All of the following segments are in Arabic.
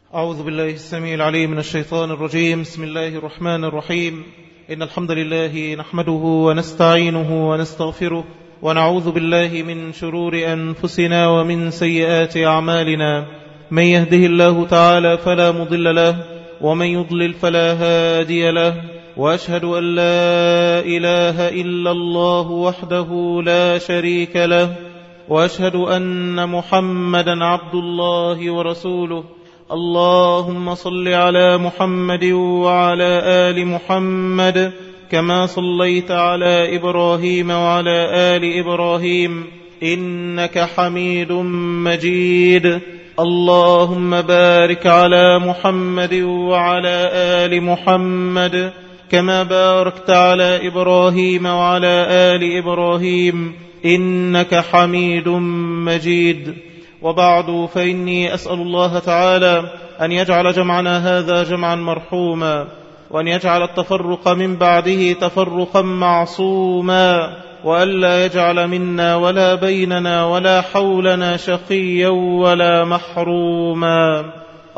أعوذ بالله السميع العليم من الشيطان الرجيم. بسم الله الرحمن الرحيم. إن الحمد لله نحمده ونستعينه ونستغفره ونعوذ بالله من شرور أنفسنا ومن سيئات أعمالنا. من يهده الله تعالى فلا مضل له ومن يضلل فلا هادي له، وأشهد أن لا إله إلا الله وحده لا شريك له، وأشهد أن محمدا عبد الله ورسوله. اللهم صل على محمد وعلى آل محمد كما صليت على إبراهيم وعلى آل إبراهيم إنك حميد مجيد. اللهم بارك على محمد وعلى آل محمد كما باركت على إبراهيم وعلى آل إبراهيم إنك حميد مجيد. وبعد، فإني أسأل الله تعالى أن يجعل جمعنا هذا جمعا مرحوما، وأن يجعل التفرق من بعده تفرقا معصوما، وألا يجعل منا ولا بيننا ولا حولنا شقيا ولا محروما.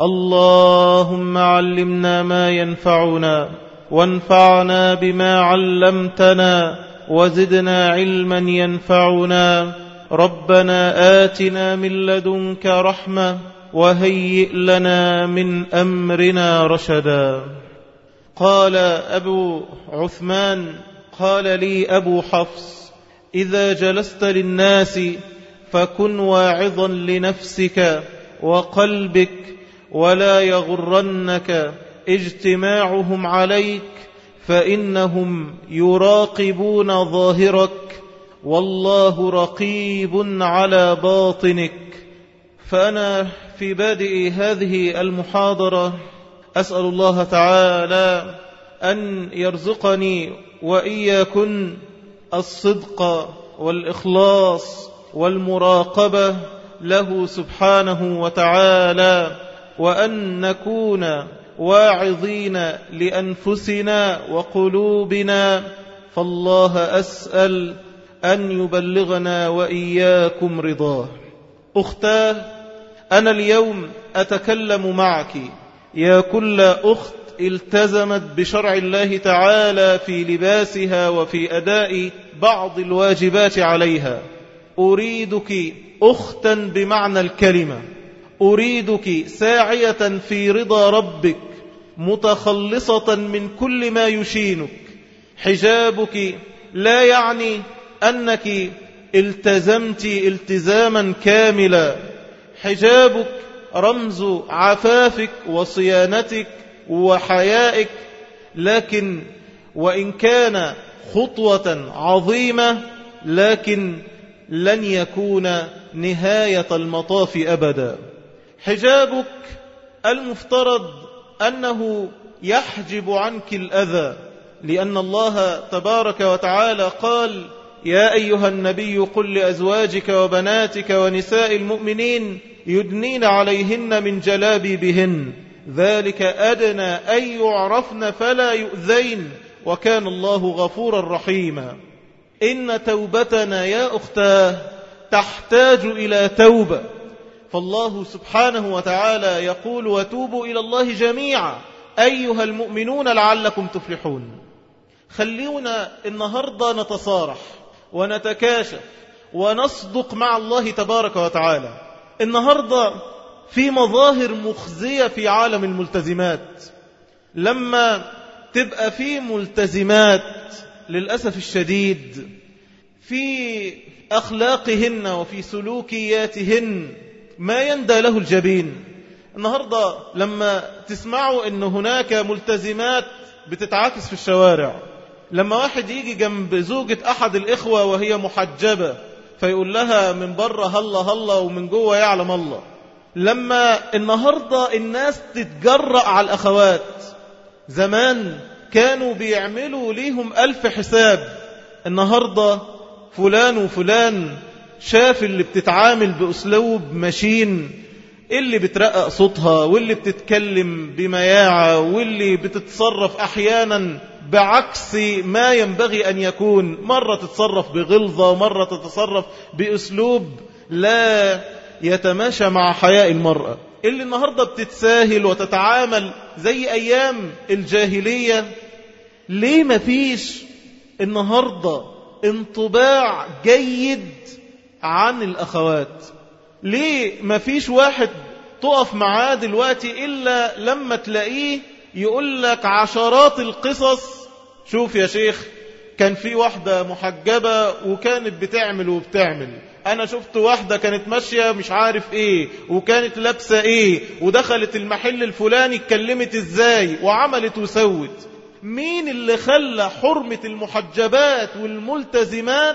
اللهم علمنا ما ينفعنا وانفعنا بما علمتنا وزدنا علما ينفعنا. ربنا آتنا من لدنك رحمة وهيئ لنا من أمرنا رشدا. قال أبو عثمان: قال لي أبو حفص: إذا جلست للناس فكن واعظا لنفسك وقلبك، ولا يغرنك اجتماعهم عليك، فإنهم يراقبون ظاهرك والله رقيب على باطنك. فأنا في بادئ هذه المحاضرة أسأل الله تعالى أن يرزقني وإياكن الصدق والإخلاص والمراقبة له سبحانه وتعالى، وأن نكون واعظين لأنفسنا وقلوبنا. فالله أسأل أن يبلغنا وإياكم رضاه. أختاه، أنا اليوم أتكلم معك يا كل أخت التزمت بشرع الله تعالى في لباسها وفي أداء بعض الواجبات عليها. أريدك أختا بمعنى الكلمة، أريدك ساعية في رضا ربك، متخلصة من كل ما يشينك. حجابك لا يعني أنك التزمت التزاما كاملا، حجابك رمز عفافك وصيانتك وحيائك، لكن وإن كان خطوة عظيمة لكن لن يكون نهاية المطاف أبدا. حجابك المفترض أنه يحجب عنك الأذى، لأن الله تبارك وتعالى قال: يا أيها النبي قل لأزواجك وبناتك ونساء المؤمنين يدنين عليهن من جلابيبهن ذلك أدنى أن يعرفن فلا يؤذين وكان الله غفورا رحيما. إن توبتنا يا أختاه تحتاج إلى توبة، فالله سبحانه وتعالى يقول: وتوبوا إلى الله جميعا أيها المؤمنون لعلكم تفلحون. خلينا النهاردة نتصارح ونتكاشف ونصدق مع الله تبارك وتعالى. النهاردة في مظاهر مخزية في عالم الملتزمات. لما تبقى في ملتزمات للأسف الشديد في أخلاقهن وفي سلوكياتهن ما يندى له الجبين. النهاردة لما تسمعوا أن هناك ملتزمات بتتعاكس في الشوارع، لما واحد يجي جنب زوجة أحد الإخوة وهي محجبة فيقول لها من بره هلا هلا ومن جوه يعلم الله. لما النهاردة الناس تتجرأ على الأخوات، زمان كانوا بيعملوا ليهم 1000 حساب، النهاردة فلان وفلان شاف اللي بتتعامل بأسلوب مشين، اللي بترقق صوتها واللي بتتكلم بمياعة واللي بتتصرف أحيانا بعكس ما ينبغي أن يكون، مرة تتصرف بغلظة ومرة تتصرف بأسلوب لا يتماشى مع حياء المرأة. اللي النهاردة بتتساهل وتتعامل زي أيام الجاهلية، ليه مفيش النهاردة انطباع جيد عن الأخوات؟ ليه مفيش واحد تقف معاه دلوقتي إلا لما تلاقيه يقول لك عشرات القصص؟ شوف يا شيخ، كان في واحدة محجبة وكانت بتعمل وبتعمل، أنا شفت واحدة كانت ماشية مش عارف إيه وكانت لابسة إيه ودخلت المحل الفلاني اتكلمت إزاي وعملت وسوت. مين اللي خلى حرمة المحجبات والملتزمات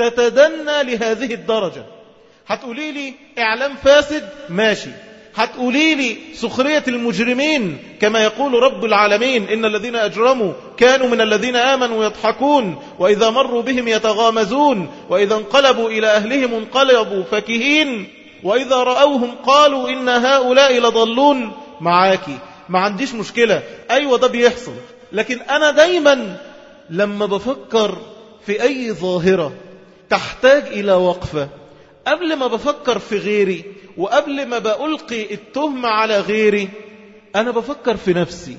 تتدنى لهذه الدرجة؟ هتقولي لي إعلام فاسد، ماشي. هتقولي لي سخرية المجرمين، كما يقول رب العالمين إن الذين أجرموا كانوا من الذين آمنوا يضحكون وإذا مروا بهم يتغامزون وإذا انقلبوا إلى أهلهم انقلبوا فكهين وإذا رأوهم قالوا إن هؤلاء لضلون. معاكي، ما عنديش مشكلة، أيوة ده بيحصل. لكن أنا دايما لما بفكر في أي ظاهرة تحتاج إلى وقفة، قبل ما بفكر في غيري وقبل ما بألقي التهمة على غيري، أنا بفكر في نفسي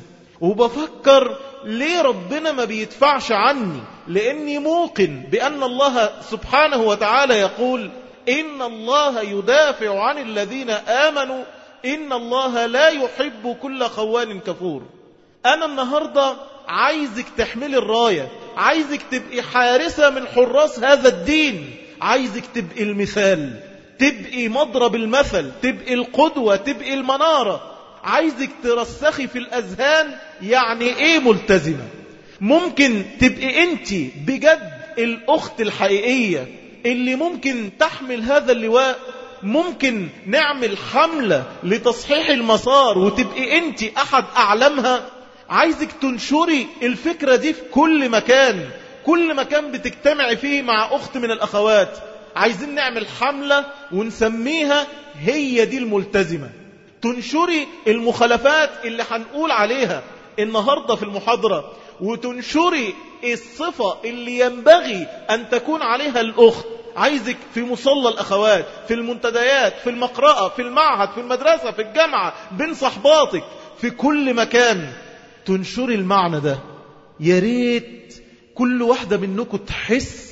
وبفكر ليه ربنا ما بيدفعش عني؟ لأني موقن بأن الله سبحانه وتعالى يقول إن الله يدافع عن الذين آمنوا إن الله لا يحب كل خوان كفور. أنا النهاردة عايزك تحمل الراية، عايزك تبقي حارسة من حراس هذا الدين، عايزك تبقي المثال، تبقي مضرب المثل، تبقي القدوة، تبقي المنارة. عايزك ترسخي في الأذهان يعني إيه ملتزمة. ممكن تبقي أنت بجد الأخت الحقيقية اللي ممكن تحمل هذا اللواء. ممكن نعمل حملة لتصحيح المسار وتبقي أنت أحد أعلامها. عايزك تنشري الفكرة دي في كل مكان، كل مكان بتجتمع فيه مع أخت من الأخوات. عايزين نعمل حملة ونسميها هي دي الملتزمة. تنشري المخالفات اللي هنقول عليها النهاردة في المحاضرة، وتنشري الصفة اللي ينبغي أن تكون عليها الأخت. عايزك في مصلى الأخوات، في المنتديات، في المقرأة، في المعهد، في المدرسة، في الجامعة، بين صحباتك، في كل مكان تنشري المعنى ده. يا ريت كل واحدة منكم تحس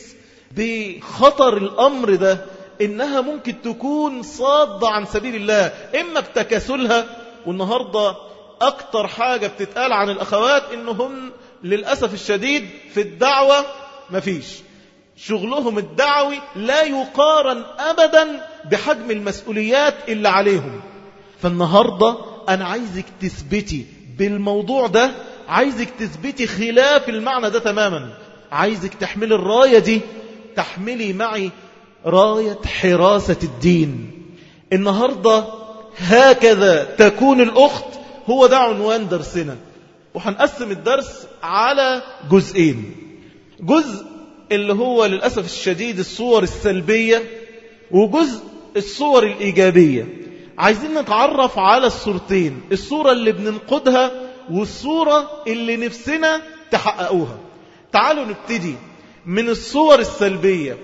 بخطر الأمر ده، إنها ممكن تكون صادة عن سبيل الله، إما بتكاسلها. والنهاردة أكتر حاجة بتتقال عن الأخوات إنهم للأسف الشديد في الدعوة مفيش، شغلهم الدعوي لا يقارن أبدا بحجم المسؤوليات اللي عليهم. فالنهاردة أنا عايزك تثبتي بالموضوع ده، عايزك تثبتي خلاف المعنى ده تماما. عايزك تحملي الراية دي، تحملي معي راية حراسة الدين. النهاردة هكذا تكون الأخت، هو ده عنوان درسنا. وهنقسم الدرس على جزئين. جزء اللي هو للأسف الشديد الصور السلبية، وجزء الصور الإيجابية. عايزين نتعرف على الصورتين، الصورة اللي بننقدها والصورة اللي نفسنا تحققوها. تعالوا نبتدي من الصور السلبية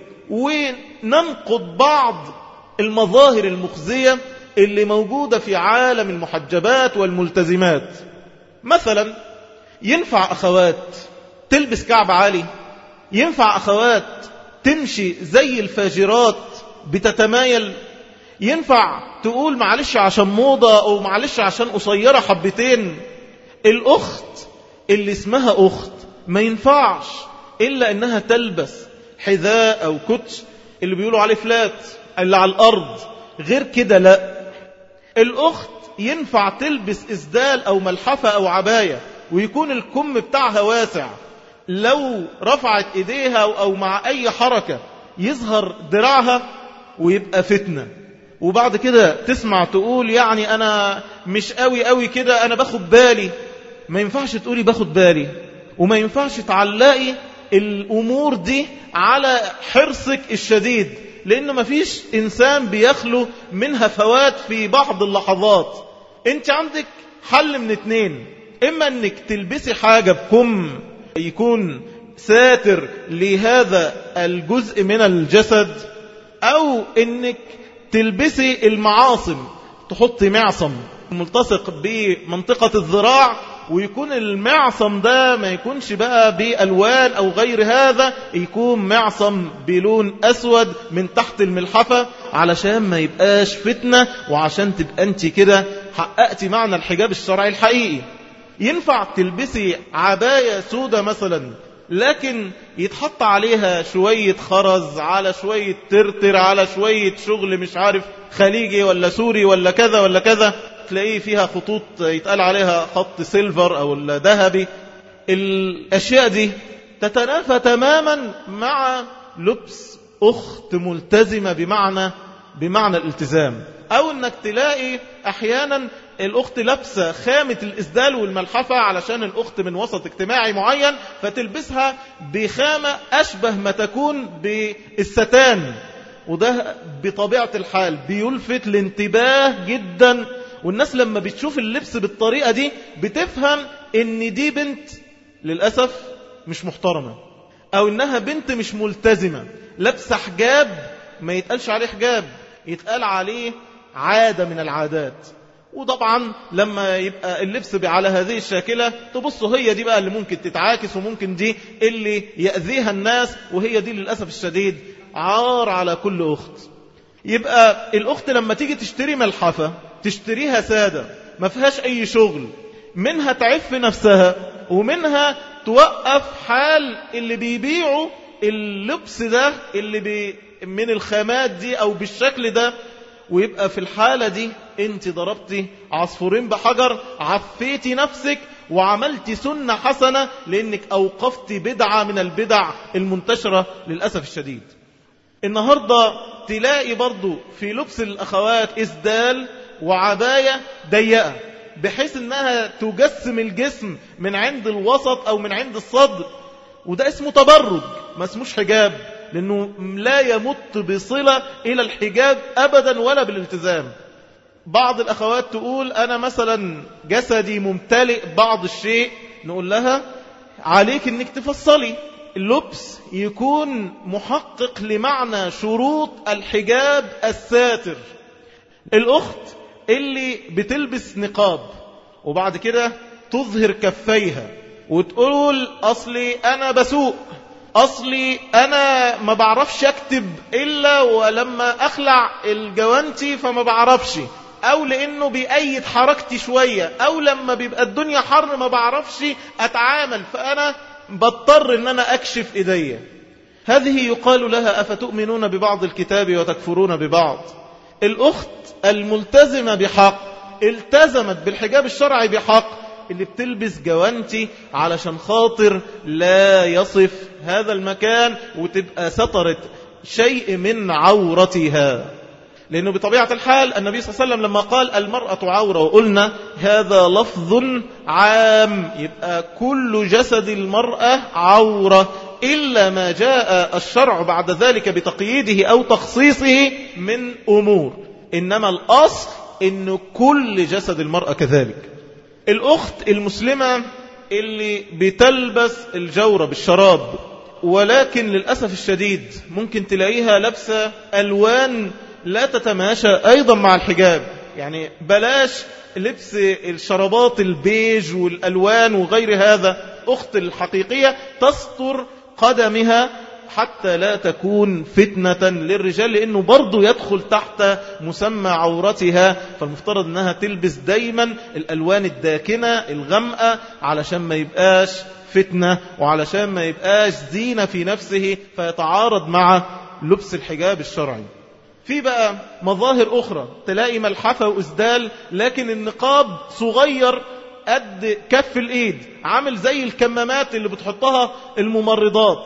وننقد بعض المظاهر المخزية اللي موجودة في عالم المحجبات والملتزمات. مثلا ينفع أخوات تلبس كعب عالي؟ ينفع أخوات تمشي زي الفاجرات بتتمايل؟ ينفع تقول معلش عشان موضة أو معلش عشان قصيرة حبتين؟ الأخت اللي اسمها أخت ما ينفعش إلا أنها تلبس حذاء أو كوتش اللي بيقولوا عليه فلات اللي على الأرض، غير كده لا. الأخت ينفع تلبس إسدال أو ملحفة أو عباية ويكون الكم بتاعها واسع، لو رفعت إيديها أو مع أي حركة يظهر دراعها ويبقى فتنة. وبعد كده تسمع تقول يعني أنا مش قوي كده، أنا باخد بالي. ما ينفعش تقولي باخد بالي، وما ينفعش تعلقي الأمور دي على حرصك الشديد، لأن ما فيش إنسان بيخلو من هفوات في بعض اللحظات. أنت عندك حل من اتنين، إما أنك تلبسي حاجة بكم يكون ساتر لهذا الجزء من الجسد، أو أنك تلبسي المعاصم تحطي معصم ملتصق بمنطقة الذراع، ويكون المعصم ده ما يكونش بقى بألوان أو غير هذا، يكون معصم بلون أسود من تحت الملحفة علشان ما يبقاش فتنة، وعشان تبقى أنت كده حققتي معنى الحجاب الشرعي الحقيقي. ينفع تلبسي عباية سودة مثلا لكن يتحط عليها شوية خرز، على شوية ترتر، على شوية شغل مش عارف خليجي ولا سوري ولا كذا ولا كذا، تلاقيه فيها خطوط يتقال عليها خط سيلفر أو ذهبي. الأشياء دي تتنافى تماما مع لبس أخت ملتزمة بمعنى الالتزام. أو أنك تلاقي أحيانا الأخت لابسة خامة الإسدال والملحفة علشان الأخت من وسط اجتماعي معين، فتلبسها بخامة أشبه ما تكون بالستان، وده بطبيعة الحال بيلفت الانتباه جدا. والناس لما بتشوف اللبس بالطريقة دي بتفهم ان دي بنت للأسف مش محترمة، او انها بنت مش ملتزمة، لابسة حجاب ما يتقالش عليه حجاب، يتقال عليه عادة من العادات. وطبعا لما يبقى اللبس على هذه الشاكلة تبصوا هي دي بقى اللي ممكن تتعاكس، وممكن دي اللي يأذيها الناس، وهي دي للأسف الشديد عار على كل أخت. يبقى الأخت لما تيجي تشتري ملحفة تشتريها سادة ما فيهاش أي شغل، منها تعف نفسها ومنها توقف حال اللي بيبيعوا اللبس ده اللي من الخامات دي أو بالشكل ده. ويبقى في الحالة دي انت ضربتي عصفورين بحجر، عفيتي نفسك وعملتي سنة حسنة، لأنك أوقفتي بدعة من البدع المنتشرة للأسف الشديد. النهاردة تلاقي برضو في لبس الأخوات إسدال وعباية ضيقة بحيث أنها تجسم الجسم من عند الوسط أو من عند الصدر، وده اسمه تبرج ما اسموش حجاب، لأنه لا يمت بصلة إلى الحجاب أبدا ولا بالالتزام. بعض الأخوات تقول أنا مثلا جسدي ممتلئ بعض الشيء، نقول لها عليك أنك تفصلي اللبس يكون محقق لمعنى شروط الحجاب الساتر. الأخت اللي بتلبس نقاب وبعد كده تظهر كفيها وتقول أصلي أنا بسوق، أصلي أنا ما بعرفش أكتب إلا ولما أخلع الجوانتي فما بعرفش، أو لأنه بيأيد حركتي شوية، أو لما بيبقى الدنيا حر ما بعرفش أتعامل فأنا بضطر أن أنا أكشف إيدي. هذه يقال لها أفتؤمنون ببعض الكتاب وتكفرون ببعض. الأخت الملتزمة بحق التزمت بالحجاب الشرعي بحق، اللي بتلبس جوانتي علشان خاطر لا يصف هذا المكان وتبقى سترت شيء من عورتها. لأنه بطبيعة الحال النبي صلى الله عليه وسلم لما قال المرأة عورة، وقلنا هذا لفظ عام، يبقى كل جسد المرأة عورة إلا ما جاء الشرع بعد ذلك بتقييده أو تخصيصه من أمور، إنما الأصل إن كل جسد المرأة كذلك. الأخت المسلمة اللي بتلبس الجورة بالشراب، ولكن للأسف الشديد ممكن تلاقيها لابسة ألوان لا تتماشى أيضا مع الحجاب، يعني بلاش لبس الشرابات البيج والألوان وغير هذا. أخت الحقيقية تستر قدمها حتى لا تكون فتنة للرجال، لأنه برضو يدخل تحت مسمى عورتها، فالمفترض أنها تلبس دايما الألوان الداكنة الغمقة علشان ما يبقاش فتنة، وعلشان ما يبقاش زينة في نفسه فيتعارض مع لبس الحجاب الشرعي. في بقى مظاهر أخرى، تلاقي ملحفة وإسدال لكن النقاب صغير قد كف الإيد، عامل زي الكمامات اللي بتحطها الممرضات،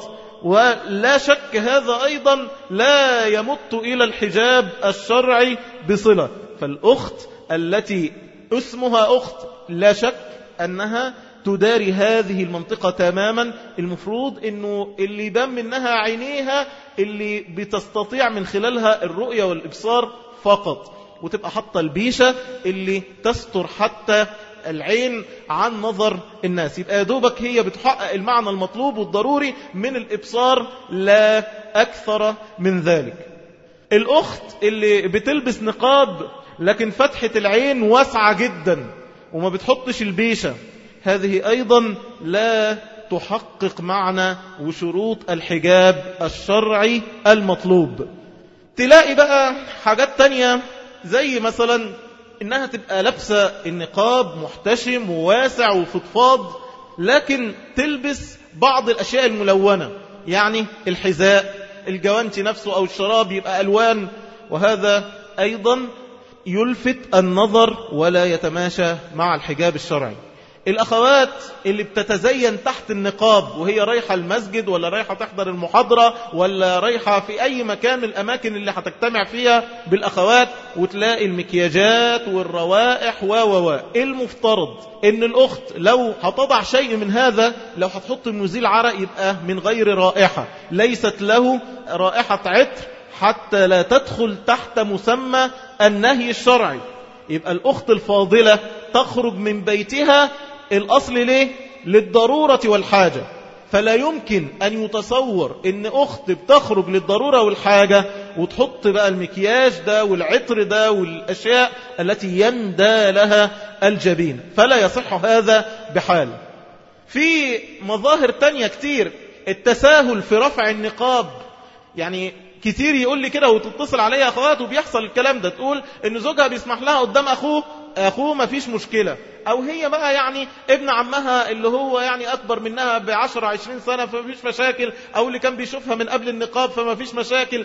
ولا شك هذا أيضا لا يمت إلى الحجاب الشرعي بصلة. فالأخت التي اسمها أخت لا شك أنها تداري هذه المنطقة تماما. المفروض أنه اللي يبان منها عينيها اللي بتستطيع من خلالها الرؤية والإبصار فقط، وتبقى حتى البيشة اللي تستر حتى العين عن نظر الناس، يبقى دوبك هي بتحقق المعنى المطلوب والضروري من الإبصار لا أكثر من ذلك. الأخت اللي بتلبس نقاب لكن فتحة العين واسعة جدا وما بتحطش البيشة، هذه أيضا لا تحقق معنى وشروط الحجاب الشرعي المطلوب. تلاقي بقى حاجات تانية زي مثلا إنها تبقى لابسة النقاب محتشم وواسع وفضفاض، لكن تلبس بعض الأشياء الملونة، يعني الحذاء، الجوانتي نفسه أو الشراب يبقى ألوان، وهذا أيضا يلفت النظر ولا يتماشى مع الحجاب الشرعي. الأخوات اللي بتتزين تحت النقاب وهي رايحة المسجد ولا رايحة تحضر المحاضرة ولا رايحة في أي مكان من الأماكن اللي هتجتمع فيها بالأخوات، وتلاقي المكياجات والروائح المفترض إن الأخت لو هتضع شيء من هذا، لو هتحط مزيل عرق يبقى من غير رائحة، ليست له رائحة عطر حتى لا تدخل تحت مسمى النهي الشرعي. يبقى الأخت الفاضلة تخرج من بيتها الأصل ليه؟ للضرورة والحاجة، فلا يمكن أن يتصور أن أخت بتخرج للضرورة والحاجة وتحط بقى المكياج ده والعطر ده والأشياء التي يندى لها الجبين، فلا يصح هذا بحال. في مظاهر تانية كتير، التساهل في رفع النقاب، يعني كتير يقول لي كده وتتصل عليها أخوات وبيحصل الكلام ده، تقول إن زوجها بيسمح لها قدام أخوه ما فيش مشكلة، أو هي بقى يعني ابن عمها اللي هو يعني أكبر منها ب10-20 سنة فما فيش مشاكل، أو اللي كان بيشوفها من قبل النقاب فما فيش مشاكل،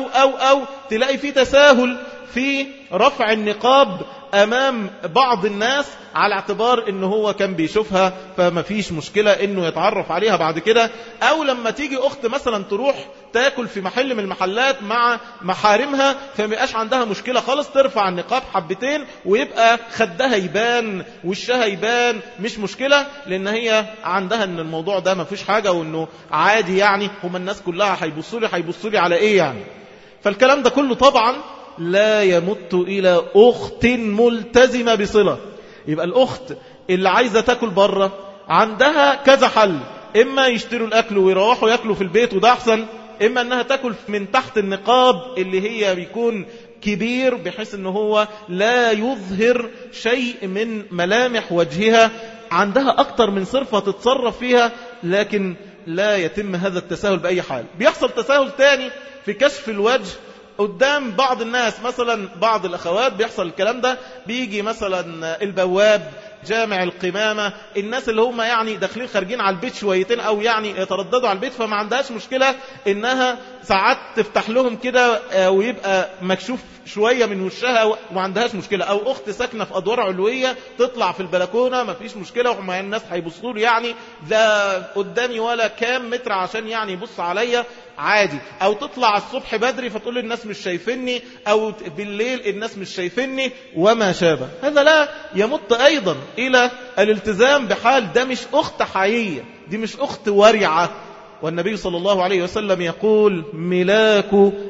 أو تلاقي في تساهل في رفع النقاب أمام بعض الناس على اعتبار إنه هو كان بيشوفها فما فيش مشكلة إنه يتعرف عليها بعد كده. أو لما تيجي أخت مثلا تروح تاكل في محل من المحلات مع محارمها فما يبقاش عندها مشكلة خالص، ترفع النقاب حبتين ويبقى خدها يبان وشها يبان، مش مشكلة، لأن هي عندها إن الموضوع ده ما فيش حاجة وإنه عادي، يعني هم الناس كلها هيبصوا لي على إيه يعني. فالكلام ده كله طبعا لا يمت إلى أخت ملتزمة بصلة. يبقى الأخت اللي عايزة تاكل بره عندها كذا حل، إما يشتروا الأكل ويروحوا يأكلوا في البيت وده أحسن، إما أنها تاكل من تحت النقاب اللي هي بيكون كبير بحيث أنه هو لا يظهر شيء من ملامح وجهها، عندها أكتر من صرفة تتصرف فيها، لكن لا يتم هذا التساهل بأي حال. بيحصل تساهل تاني في كشف الوجه قدام بعض الناس، مثلا بعض الأخوات بيحصل الكلام ده، بيجي مثلا البواب، جامع القمامة، الناس اللي هم يعني داخلين خارجين على البيت شويتين أو يعني يترددوا على البيت، فما عندهاش مشكلة إنها ساعات تفتح لهم كده ويبقى مكشوف شوية من وشها وما عندهاش مشكلة. أو أخت ساكنة في أدوار علوية تطلع في البلكونة ما فيش مشكلة، وما الناس هيبصوا لي يعني ده قدامي ولا كام متر عشان يعني يبص عليا عادي. أو تطلع الصبح بدري فتقول الناس مش شايفيني، أو بالليل الناس مش شايفيني وما شابه. هذا لا يمت أيضا إلى الالتزام بحال، ده مش أخت حقيقية، دي مش أخت ورعة. والنبي صلى الله عليه وسلم يقول ملاك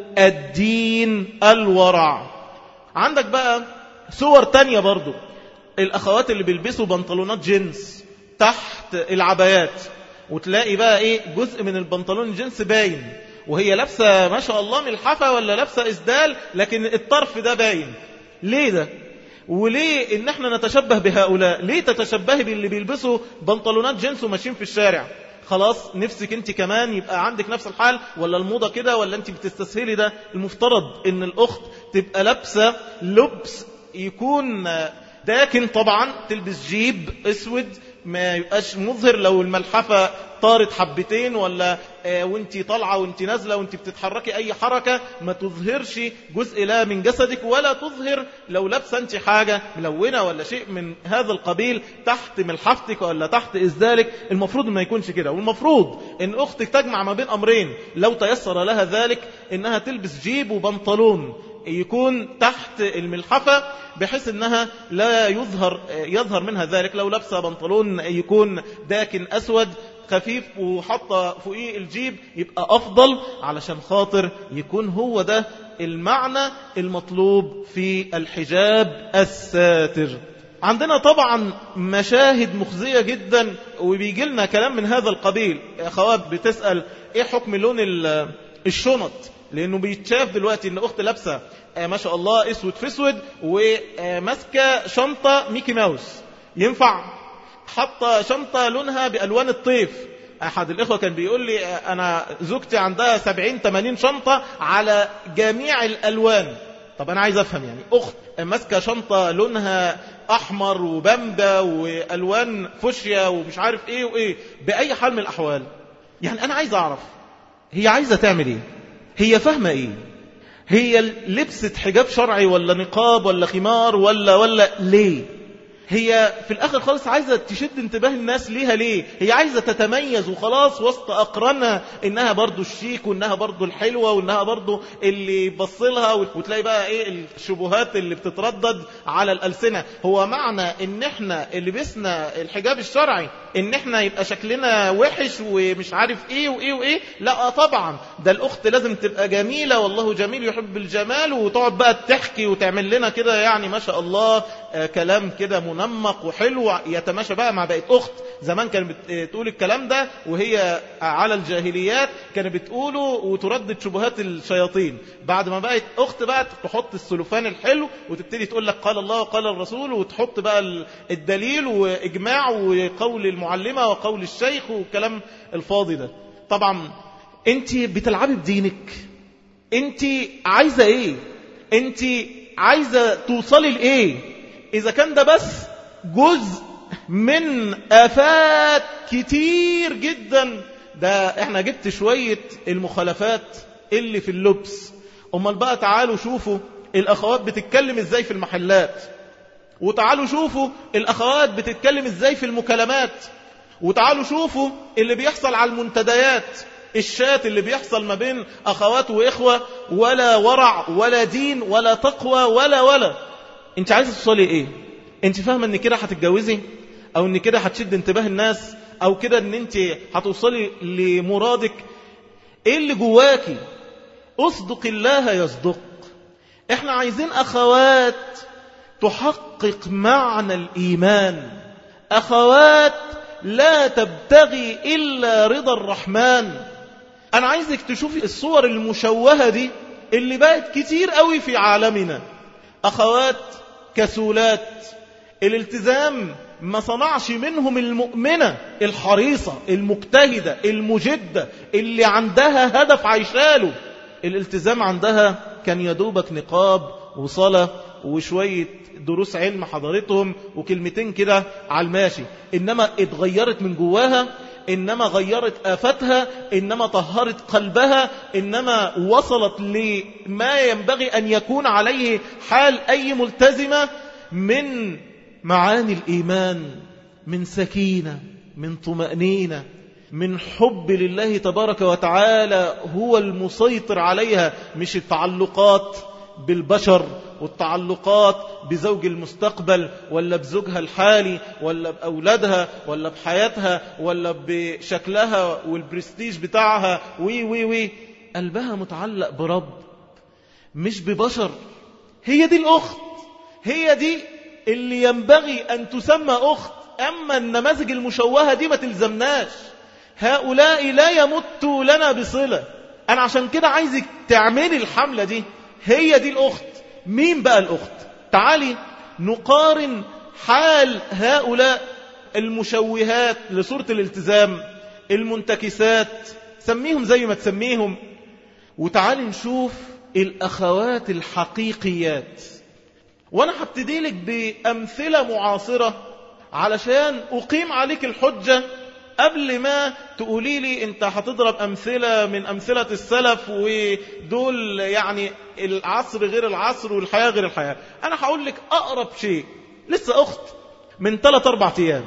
الدين الورع. عندك بقى صور تانية برضو، الأخوات اللي بيلبسوا بنطلونات جينز تحت العبايات، وتلاقي بقى ايه جزء من البنطلون الجينز باين، وهي لابسة ما شاء الله ملحفة ولا لابسة إسدال، لكن الطرف ده باين. ليه ده؟ وليه ان احنا نتشبه بهؤلاء؟ ليه تتشبهي باللي بيلبسوا بنطلونات جينز وماشيين في الشارع؟ خلاص نفسك انت كمان يبقى عندك نفس الحال، ولا الموضة كده، ولا انت بتستسهلي ده؟ المفترض ان الأخت تبقى لابسة لبس يكون داكن، طبعا تلبس جيب اسود ما يبقاش مظهر، لو الملحفة طارت حبتين ولا وانت طالعة وانت نازلة وانت بتتحركي اي حركة ما تظهرش جزء لا من جسدك، ولا تظهر لو لابسه انت حاجة ملونة ولا شيء من هذا القبيل تحت ملحفتك ولا تحت إزدالك. المفروض ما يكونش كده، والمفروض ان اختك تجمع ما بين امرين لو تيسر لها ذلك، انها تلبس جيب وبنطلون يكون تحت الملحفة بحيث انها لا يظهر منها ذلك. لو لابسه بنطلون يكون داكن اسود خفيف وحط فوقيه الجيب يبقى أفضل، علشان خاطر يكون هو ده المعنى المطلوب في الحجاب الساتر. عندنا طبعا مشاهد مخزية جدا وبيجي لنا كلام من هذا القبيل. أخوات بتسأل إيه حكم لون الشنط لأنه بيتشاف دلوقتي إن أخت لابسة ما شاء الله اسود في اسود وماسكة شنطة ميكي ماوس، ينفع؟ حاطة شنطة لونها بألوان الطيف. أحد الإخوة كان بيقول لي أنا زوجتي عندها 70-80 شنطة على جميع الألوان. طب أنا عايز أفهم، يعني أخت ماسكة شنطة لونها أحمر وبامبا وألوان فوشيا ومش عارف إيه وإيه، بأي حال من الأحوال؟ يعني أنا عايز أعرف هي عايزة تعمل إيه؟ هي فاهمة إيه؟ هي لبست حجاب شرعي ولا نقاب ولا خمار ولا ليه؟ هي في الآخر خالص عايزة تشد انتباه الناس ليها ليه؟ هي عايزة تتميز وخلاص وسط أقرانها إنها برضو الشيك وإنها برضو الحلوة وإنها برضو اللي بصلها، وتلاقي بقى إيه الشبهات اللي بتتردد على الألسنة. هو معنى إن إحنا اللي لبسنا الحجاب الشرعي إن إحنا يبقى شكلنا وحش ومش عارف إيه وإيه وإيه؟ لا طبعا، ده الأخت لازم تبقى جميلة، والله جميل يحب الجمال، وتقعد بقى تحكي وتعمل لنا كده يعني ما شاء الله كلام كده منمق وحلو يتماشى بقى مع بقية أخت. زمان كانت بتقول الكلام ده وهي على الجاهليات كانت بتقوله وتردد شبهات الشياطين. بعد ما بقت أخت بقى تحط السلوفان الحلو وتبتدي تقول لك قال الله وقال الرسول، وتحط بقى الدليل وإجماع وقول المعلمة وقول الشيخ والكلام الفاضي ده. طبعا انت بتلعبي بدينك، انت عايزة ايه؟ انت عايزة توصلي لإيه؟ إذا كان ده بس جزء من آفات كتير جدا، ده احنا جبت شوية المخالفات اللي في اللبس. امال بقى تعالوا شوفوا الأخوات بتتكلم ازاي في المحلات، وتعالوا شوفوا الأخوات بتتكلم ازاي في المكالمات، وتعالوا شوفوا اللي بيحصل على المنتديات، الشات اللي بيحصل ما بين أخوات وإخوة، ولا ورع ولا دين ولا تقوى ولا انت عايزة توصلي ايه؟ انت فاهمة ان كده هتتجوزي، او ان كده هتشد انتباه الناس، او كده ان انت هتوصلي لمرادك؟ ايه اللي جواكي؟ اصدق الله يصدق. احنا عايزين اخوات تحقق معنى الايمان، اخوات لا تبتغي الا رضا الرحمن. انا عايزك تشوفي الصور المشوهة دي اللي بقت كتير قوي في عالمنا، اخوات كسولات، الالتزام ما صنعش منهم المؤمنة الحريصة المجتهدة المجدة اللي عندها هدف عايشاله. الالتزام عندها كان يدوبك نقاب وصلاة وشوية دروس علم حضرتهم وكلمتين كده على الماشي، إنما اتغيرت من جواها، إنما غيرت آفتها، إنما طهرت قلبها، إنما وصلت لما ينبغي أن يكون عليه حال أي ملتزمة من معاني الإيمان، من سكينة، من طمأنينة، من حب لله تبارك وتعالى هو المسيطر عليها، مش التعلقات بالبشر والتعلقات بزوج المستقبل ولا بزوجها الحالي ولا بأولادها ولا بحياتها ولا بشكلها والبرستيج بتاعها وي قلبها متعلق برب مش ببشر. هي دي الأخت، هي دي اللي ينبغي أن تسمى أخت. أما النماذج المشوهة دي ما تلزمناش، هؤلاء لا يمتوا لنا بصلة. أنا عشان كده عايزك تعملي الحملة دي، هي دي الأخت. مين بقى الأخت؟ تعالي نقارن حال هؤلاء المشوهات لصورة الالتزام، المنتكسات، سميهم زي ما تسميهم، وتعالي نشوف الأخوات الحقيقيات. وأنا هبتدي لك بأمثلة معاصرة علشان أقيم عليك الحجة قبل ما تقولي لي أنت هتضرب أمثلة من أمثلة السلف ودول يعني العصر غير العصر والحياة غير الحياة. أنا هقول لك أقرب شيء، لسه أخت من 3-4 أيام،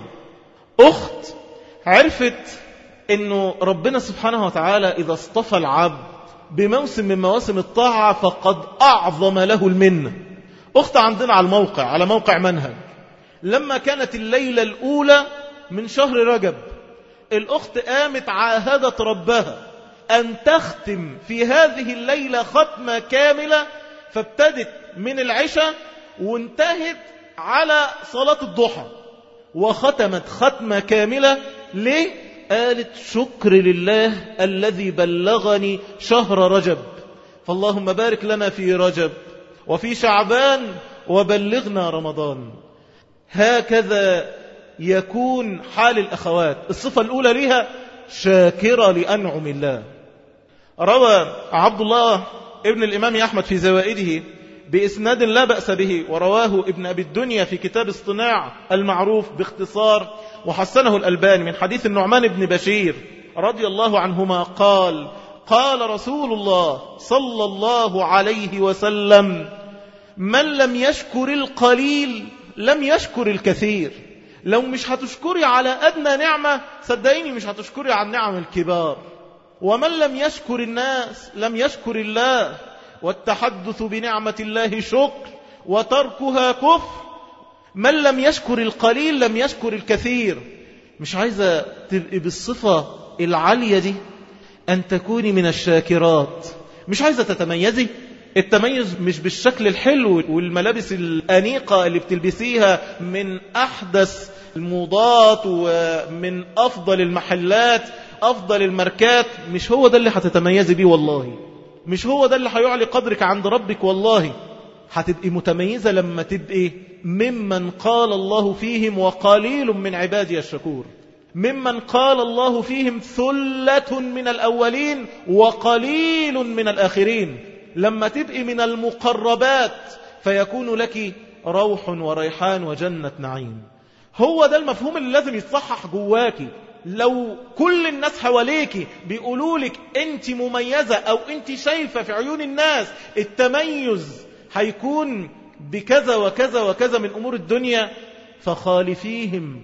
أخت عرفت أنه ربنا سبحانه وتعالى إذا اصطفى العبد بموسم من مواسم الطاعة فقد أعظم له المنة. أخت عندنا على موقع منهج، لما كانت الليلة الأولى من شهر رجب، الأخت قامت عاهدت ربها أن تختم في هذه الليلة ختمة كاملة، فابتدت من العشاء وانتهت على صلاة الضحى، وختمت ختمة كاملة. ليه؟ قالت شكر لله الذي بلغني شهر رجب، فاللهم بارك لنا في رجب وفي شعبان وبلغنا رمضان. هكذا يكون حال الأخوات. الصفة الأولى لها شاكرة لأنعم الله. روى عبد الله ابن الإمام أحمد في زوائده بإسناد لا بأس به، ورواه ابن أبي الدنيا في كتاب اصطناع المعروف باختصار، وحسنه الألباني من حديث النعمان بن بشير رضي الله عنهما قال: قال رسول الله صلى الله عليه وسلم: من لم يشكر القليل لم يشكر الكثير. لو مش هتشكري على أدنى نعمة صدقيني مش هتشكري على النعم الكبار. ومن لم يشكر الناس لم يشكر الله، والتحدث بنعمة الله شكر وتركها كفر. من لم يشكر القليل لم يشكر الكثير. مش عايزة تبقي بالصفة العالية دي أن تكوني من الشاكرات. مش عايزة تتميزي. التميز مش بالشكل الحلو والملابس الأنيقة اللي بتلبسيها من أحدث الموضات ومن أفضل المحلات أفضل الماركات. مش هو ده اللي هتتميزي بيه والله. مش هو ده اللي هيعلي قدرك عند ربك والله. هتبقي متميزة لما تبقي ممن قال الله فيهم: وقليل من عبادي الشكور. ممن قال الله فيهم: ثلة من الأولين وقليل من الآخرين. لما تبقي من المقربات فيكون لك روح وريحان وجنة نعيم. هو ده المفهوم اللي لازم يتصحح جواكي. لو كل الناس حواليك بيقولولك انت مميزة او انت شايفة في عيون الناس التميز هيكون بكذا وكذا وكذا من امور الدنيا، فخالفيهم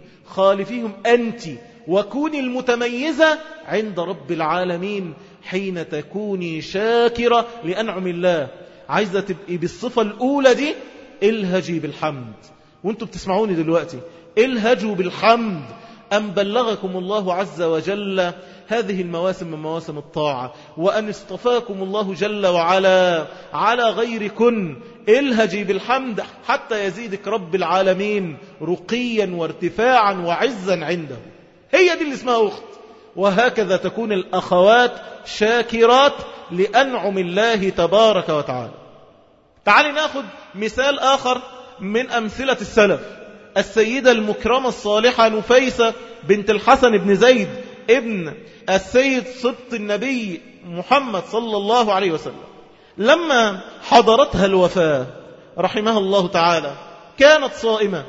انت وكوني المتميزة عند رب العالمين حين تكوني شاكرة لأنعم الله. عايزة تبقي بالصفة الأولى دي، الهجي بالحمد. وانتم بتسمعوني دلوقتي الهجوا بالحمد أن بلغكم الله عز وجل هذه المواسم من مواسم الطاعة، وأن اصطفاكم الله جل وعلا على غيركن. الهجي بالحمد حتى يزيدك رب العالمين رقيا وارتفاعا وعزا عنده. هي دي اللي اسمها أخت. وهكذا تكون الأخوات شاكرات لأنعم الله تبارك وتعالى. تعالي ناخد مثال آخر من أمثلة السلف. السيدة المكرمة الصالحة نفيسة بنت الحسن بن زيد ابن السيد سبط النبي محمد صلى الله عليه وسلم، لما حضرتها الوفاة رحمها الله تعالى كانت صائمة،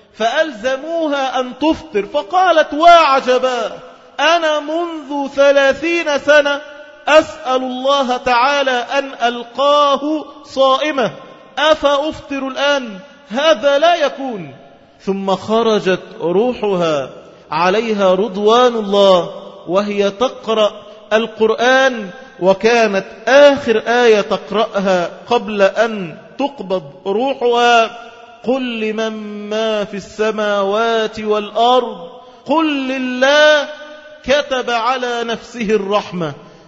فألزموها أن تفطر، فقالت: وعجبا، أنا منذ 30 سنة أسأل الله تعالى أن ألقاه صائمة، أفأفطر الآن؟ هذا لا يكون. ثم خرجت روحها عليها رضوان الله وهي تقرأ القرآن، وكانت آخر آية تقرأها قبل أن تقبض روحها: قل لمن ما في السماوات والأرض قل لله كتب على نفسه الرحمة.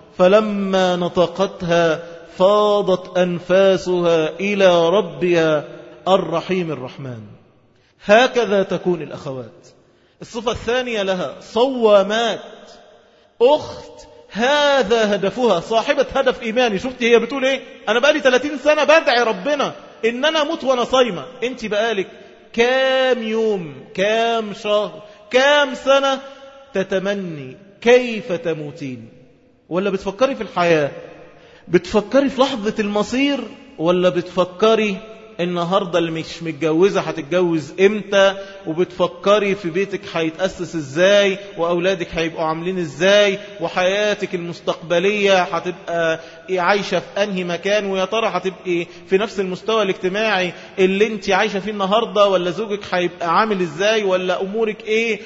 فلما نطقتها فاضت أنفاسها إلى ربها الرحيم الرحمن. هكذا تكون الأخوات. الصفة الثانية لها صوامات. أخت هذا هدفها، صاحبة هدف إيماني. شفت هي بتقول إيه؟ أنا بقالي 30 سنة بدعي ربنا إن أنا أموت وأنا صايمة. أنت بقالك كام يوم، كام شهر، كام سنة تتمني كيف تموتين؟ ولا بتفكري في الحياة؟ بتفكري في لحظة المصير؟ ولا بتفكري النهاردة اللي مش متجوزة هتتجوز امتى؟ وبتفكري في بيتك هيتأسس ازاي، وأولادك هيبقوا عاملين ازاي، وحياتك المستقبلية هتبقى عايشة في أنهي مكان، ويا ترى هتبقي في نفس المستوى الاجتماعي اللي انت عايشة فيه النهاردة، ولا زوجك هيبقى عامل ازاي، ولا أمورك ايه،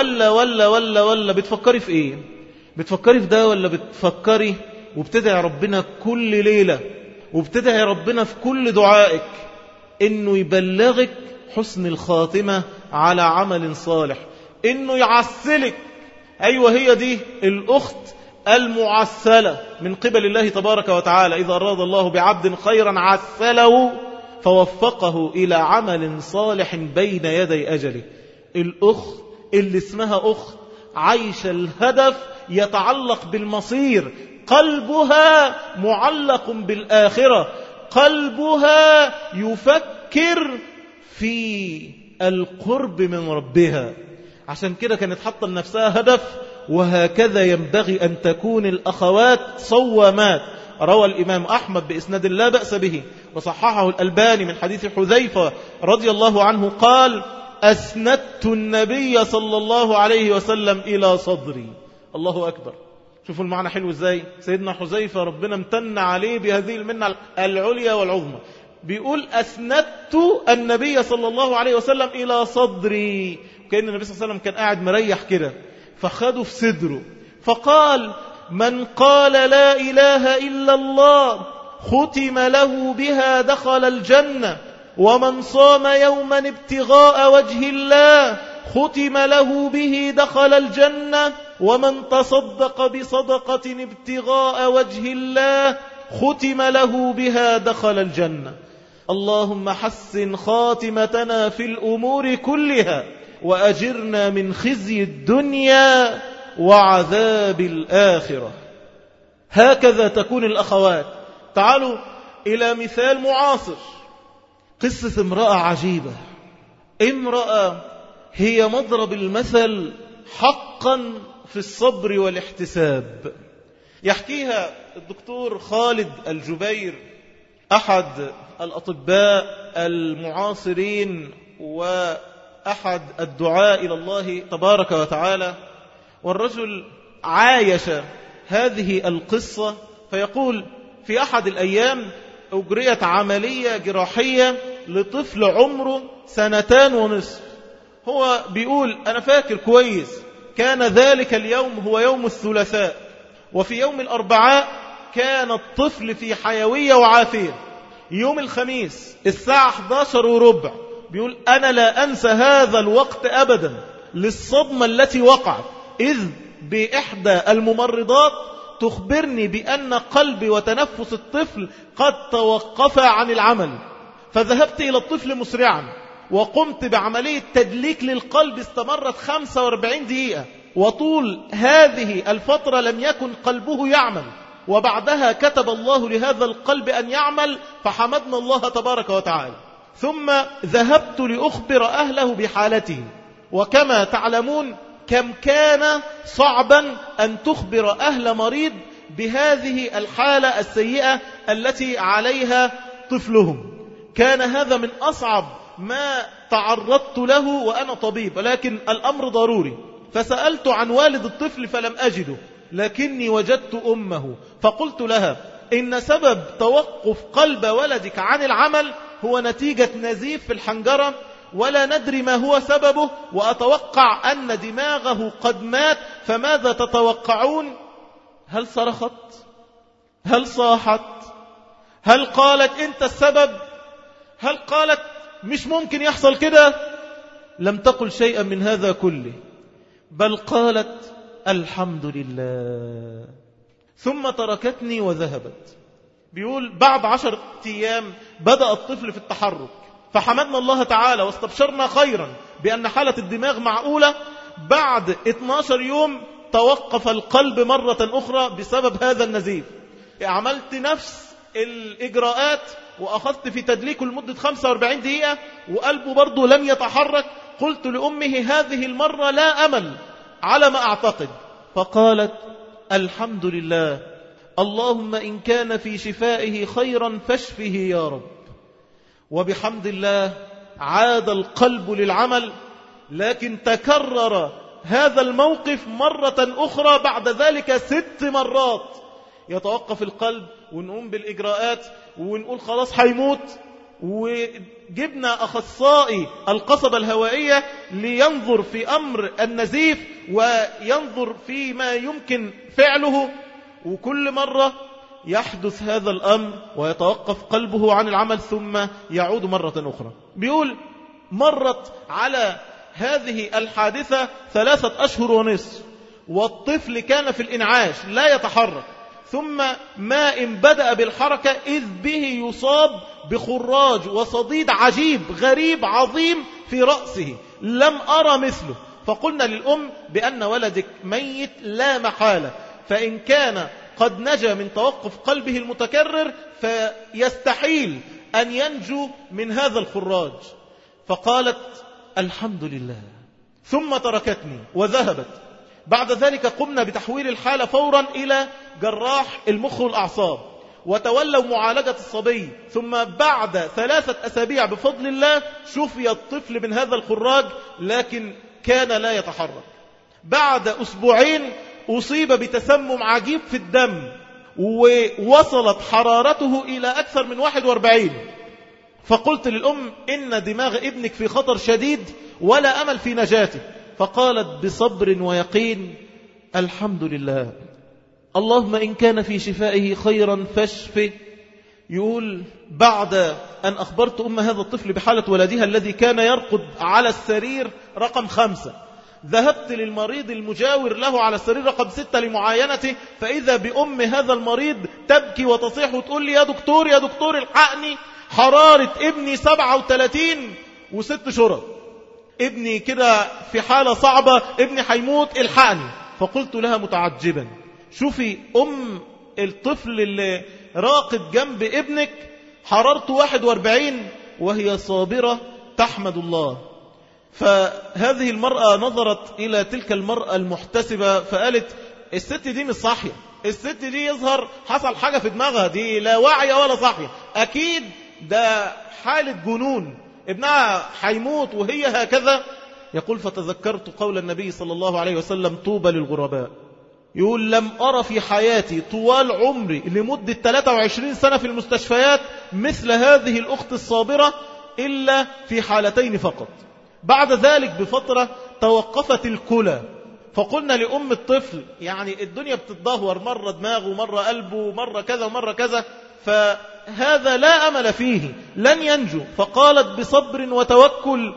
ولا بتفكري في ايه؟ بتفكري في ده ولا بتفكري وبتدعي ربنا كل ليلة وبتدعي ربنا في كل دعائك إنه يبلغك حسن الخاتمة على عمل صالح، إنه يعسلك؟ أيوة، هي دي الأخت المعسلة من قبل الله تبارك وتعالى. إذا أراد الله بعبد خيرا عسله فوفقه إلى عمل صالح بين يدي أجله. الأخت اللي اسمها أخت عايشة الهدف يتعلق بالمصير، قلبها معلق بالآخرة، قلبها يفكر في القرب من ربها. عشان كده كانت حاطة لنفسها هدف، وهكذا ينبغي أن تكون الأخوات صوامات. روى الإمام أحمد بإسناد لا بأس به وصححه الألباني من حديث حذيفة رضي الله عنه قال: أسندت النبي صلى الله عليه وسلم إلى صدري. الله أكبر. شوفوا المعنى حلو إزاي. سيدنا حذيفة ربنا امتن عليه بهذه المنة العليا والعظمى، بيقول: أسندت النبي صلى الله عليه وسلم إلى صدري. كأن النبي صلى الله عليه وسلم كان قاعد مريح كده، فخده في صدره فقال: من قال لا إله إلا الله ختم له بها دخل الجنة، ومن صام يوما ابتغاء وجه الله ختم له به دخل الجنة، ومن تصدق بصدقة ابتغاء وجه الله ختم له بها دخل الجنة. اللهم حسن خاتمتنا في الأمور كلها، وأجرنا من خزي الدنيا وعذاب الآخرة. هكذا تكون الأخوات. تعالوا إلى مثال معاصر، قصة امرأة عجيبة، امرأة هي مضرب المثل حقا في الصبر والاحتساب. يحكيها الدكتور خالد الجبير، أحد الأطباء المعاصرين وأحد الدعاء إلى الله تبارك وتعالى، والرجل عايش هذه القصة. فيقول: في أحد الأيام أجريت عملية جراحية لطفل عمره 2.5 سنة. هو بيقول: أنا فاكر كويس، كان ذلك اليوم هو يوم الثلاثاء، وفي يوم الأربعاء كان الطفل في حيوية وعافية. يوم الخميس الساعة 11:15 بيقول: أنا لا أنسى هذا الوقت أبدا للصدمة التي وقعت، إذ بإحدى الممرضات تخبرني بأن قلبي وتنفس الطفل قد توقفا عن العمل. فذهبت إلى الطفل مسرعا وقمت بعملية تدليك للقلب استمرت 45 دقيقة، وطول هذه الفترة لم يكن قلبه يعمل، وبعدها كتب الله لهذا القلب أن يعمل، فحمدنا الله تبارك وتعالى. ثم ذهبت لأخبر أهله بحالته، وكما تعلمون كم كان صعبا أن تخبر أهل مريض بهذه الحالة السيئة التي عليها طفلهم. كان هذا من أصعب ما تعرضت له وأنا طبيب، ولكن الأمر ضروري. فسألت عن والد الطفل فلم أجده، لكني وجدت أمه، فقلت لها: إن سبب توقف قلب ولدك عن العمل هو نتيجة نزيف في الحنجرة، ولا ندري ما هو سببه، وأتوقع أن دماغه قد مات، فماذا تتوقعون؟ هل صرخت؟ هل صاحت؟ هل قالت أنت السبب؟ هل قالت مش ممكن يحصل كده؟ لم تقل شيئا من هذا كله، بل قالت: الحمد لله. ثم تركتني وذهبت. بيقول: بعد 10 أيام بدأ الطفل في التحرك، فحمدنا الله تعالى واستبشرنا خيرا بأن حالة الدماغ معقولة. بعد 12 يوم توقف القلب مرة أخرى بسبب هذا النزيف. عملت نفس الإجراءات وأخذت في تدليكه لمدة 45 دقيقة وقلبه برضو لم يتحرك. قلت لأمه: هذه المرة لا أمل على ما أعتقد. فقالت: الحمد لله، اللهم إن كان في شفائه خيرا فاشفه يا رب. وبحمد الله عاد القلب للعمل، لكن تكرر هذا الموقف مرة أخرى بعد ذلك 6 مرات. يتوقف القلب ونقوم بالإجراءات ونقول خلاص هيموت، وجبنا أخصائي القصبة الهوائية لينظر في أمر النزيف وينظر فيما يمكن فعله، وكل مرة يحدث هذا الأمر ويتوقف قلبه عن العمل ثم يعود مرة أخرى. بيقول: مرت على هذه الحادثة 3 أشهر ونصف، والطفل كان في الإنعاش لا يتحرك، ثم ما إن بدأ بالحركة إذ به يصاب بخراج وصديد عجيب غريب عظيم في رأسه لم أرى مثله. فقلنا للأم بأن ولدك ميت لا محالة، فإن كان قد نجا من توقف قلبه المتكرر فيستحيل أن ينجو من هذا الخراج. فقالت الحمد لله، ثم تركتني وذهبت. بعد ذلك قمنا بتحويل الحالة فورا إلى جراح المخ والأعصاب، وتولوا معالجة الصبي. ثم بعد 3 أسابيع بفضل الله شفي الطفل من هذا الخراج، لكن كان لا يتحرك. بعد 2 أسبوع أصيب بتسمم عجيب في الدم، ووصلت حرارته إلى أكثر من 41. فقلت للأم إن دماغ ابنك في خطر شديد ولا أمل في نجاته. فقالت بصبر ويقين الحمد لله، اللهم إن كان في شفائه خيرا فاشفه. يقول بعد أن أخبرت أم هذا الطفل بحالة ولدها الذي كان يرقد على السرير رقم 5، ذهبت للمريض المجاور له على السرير رقم 6 لمعاينته، فإذا بأم هذا المريض تبكي وتصيح وتقول لي يا دكتور يا دكتور الحقني، حرارة ابني 37 و6 شرط، ابني كده في حالة صعبة، ابني حيموت الحقني. فقلت لها متعجبا شوفي أم الطفل اللي راقد جنب ابنك حرارته 41 وهي صابرة تحمد الله. فهذه المرأة نظرت إلى تلك المرأة المحتسبة فقالت الست دي مش صاحية، الست دي يظهر حصل حاجة في دماغها، دي لا واعية ولا صاحية، أكيد ده حالة جنون، ابنها حيموت وهي هكذا. يقول فتذكرت قول النبي صلى الله عليه وسلم طوبى للغرباء. يقول لم أرى في حياتي طوال عمري لمدة 23 سنة في المستشفيات مثل هذه الأخت الصابرة إلا في حالتين فقط. بعد ذلك بفترة توقفت الكلى، فقلنا لأم الطفل يعني الدنيا بتتدهور، مرة دماغه مرة قلبه مرة كذا ومرة كذا، فهذا لا أمل فيه لن ينجو. فقالت بصبر وتوكل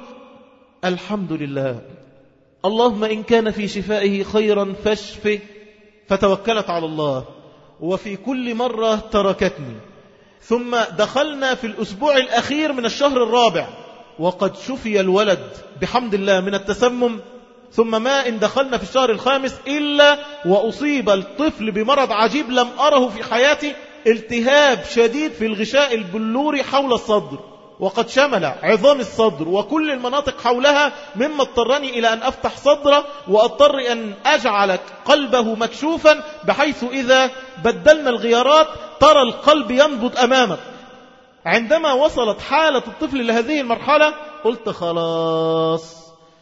الحمد لله، اللهم إن كان في شفائه خيرا فاشفه. فتوكلت على الله، وفي كل مرة تركتني. ثم دخلنا في الأسبوع الأخير من الشهر الرابع وقد شفي الولد بحمد الله من التسمم. ثم ما إن دخلنا في الشهر الخامس إلا وأصيب الطفل بمرض عجيب لم أره في حياتي، التهاب شديد في الغشاء البلوري حول الصدر، وقد شمل عظام الصدر وكل المناطق حولها، مما اضطرني إلى أن أفتح صدره وأضطر أن أجعل قلبه مكشوفا بحيث إذا بدلنا الغيارات ترى القلب ينبض أمامك. عندما وصلت حالة الطفل لهذه المرحلة قلت خلاص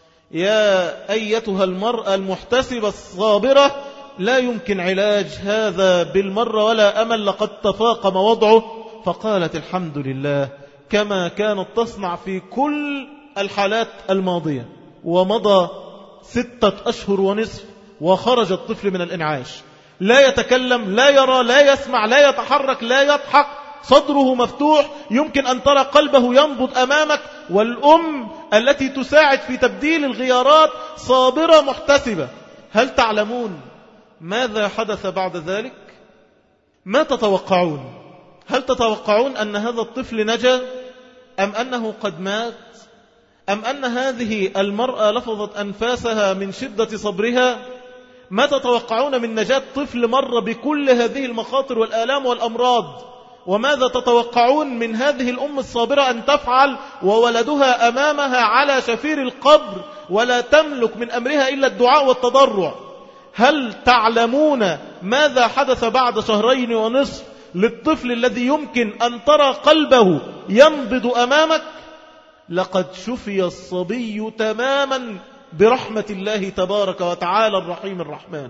يا أيتها المرأة المحتسبة الصابرة، لا يمكن علاج هذا بالمرة ولا أمل، لقد تفاقم وضعه. فقالت الحمد لله كما كانت تصنع في كل الحالات الماضية. ومضى 6 أشهر ونصف وخرج الطفل من الإنعاش، لا يتكلم لا يرى لا يسمع لا يتحرك لا يضحك، صدره مفتوح، يمكن أن ترى قلبه ينبض أمامك. والأم التي تساعد في تبديل الغيارات صابرة محتسبة. هل تعلمون ماذا حدث بعد ذلك؟ ما تتوقعون؟ هل تتوقعون أن هذا الطفل نجا أم أنه قد مات أم أن هذه المرأة لفظت أنفاسها من شدة صبرها؟ ما تتوقعون من نجاة طفل مر بكل هذه المخاطر والآلام والأمراض؟ وماذا تتوقعون من هذه الأم الصابرة أن تفعل وولدها أمامها على شفير القبر ولا تملك من أمرها إلا الدعاء والتضرع؟ هل تعلمون ماذا حدث بعد 2 ونصف شهر للطفل الذي يمكن أن ترى قلبه ينبض أمامك؟ لقد شفي الصبي تماما برحمة الله تبارك وتعالى الرحيم الرحمن،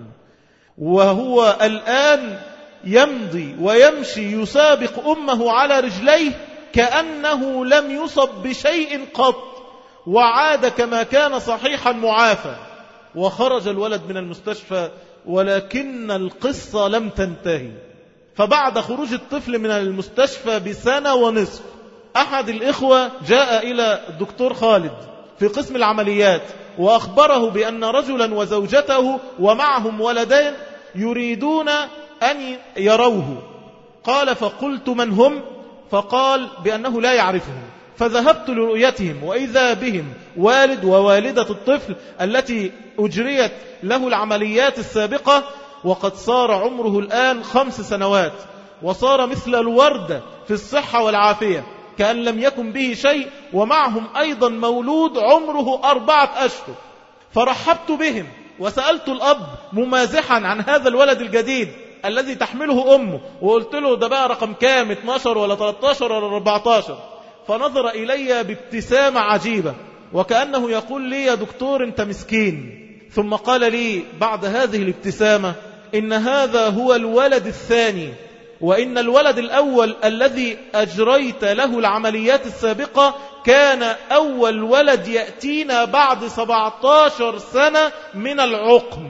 وهو الآن يمضي ويمشي يسابق أمه على رجليه كأنه لم يصب بشيء قط، وعاد كما كان صحيحا معافى. وخرج الولد من المستشفى، ولكن القصة لم تنتهي. فبعد خروج الطفل من المستشفى ب1 ونصف سنة، أحد الإخوة جاء إلى الدكتور خالد في قسم العمليات وأخبره بأن رجلا وزوجته ومعهم ولدين يريدون أن يروه. قال فقلت من هم؟ فقال بأنه لا يعرفهم. فذهبت لرؤيتهم وإذا بهم والد ووالدة الطفل التي أجريت له العمليات السابقة وقد صار عمره الآن 5 سنوات، وصار مثل الوردة في الصحة والعافية كأن لم يكن به شيء، ومعهم أيضا مولود عمره 4 أشهر. فرحبت بهم وسألت الأب ممازحا عن هذا الولد الجديد الذي تحمله أمه، وقلت له ده بقى رقم كام، 12 ولا 13 ولا 14؟ فنظر إلي بابتسامة عجيبة وكأنه يقول لي يا دكتور أنت مسكين. ثم قال لي بعد هذه الابتسامة إن هذا هو الولد الثاني، وإن الولد الأول الذي أجريت له العمليات السابقة كان أول ولد يأتينا بعد 17 سنة من العقم،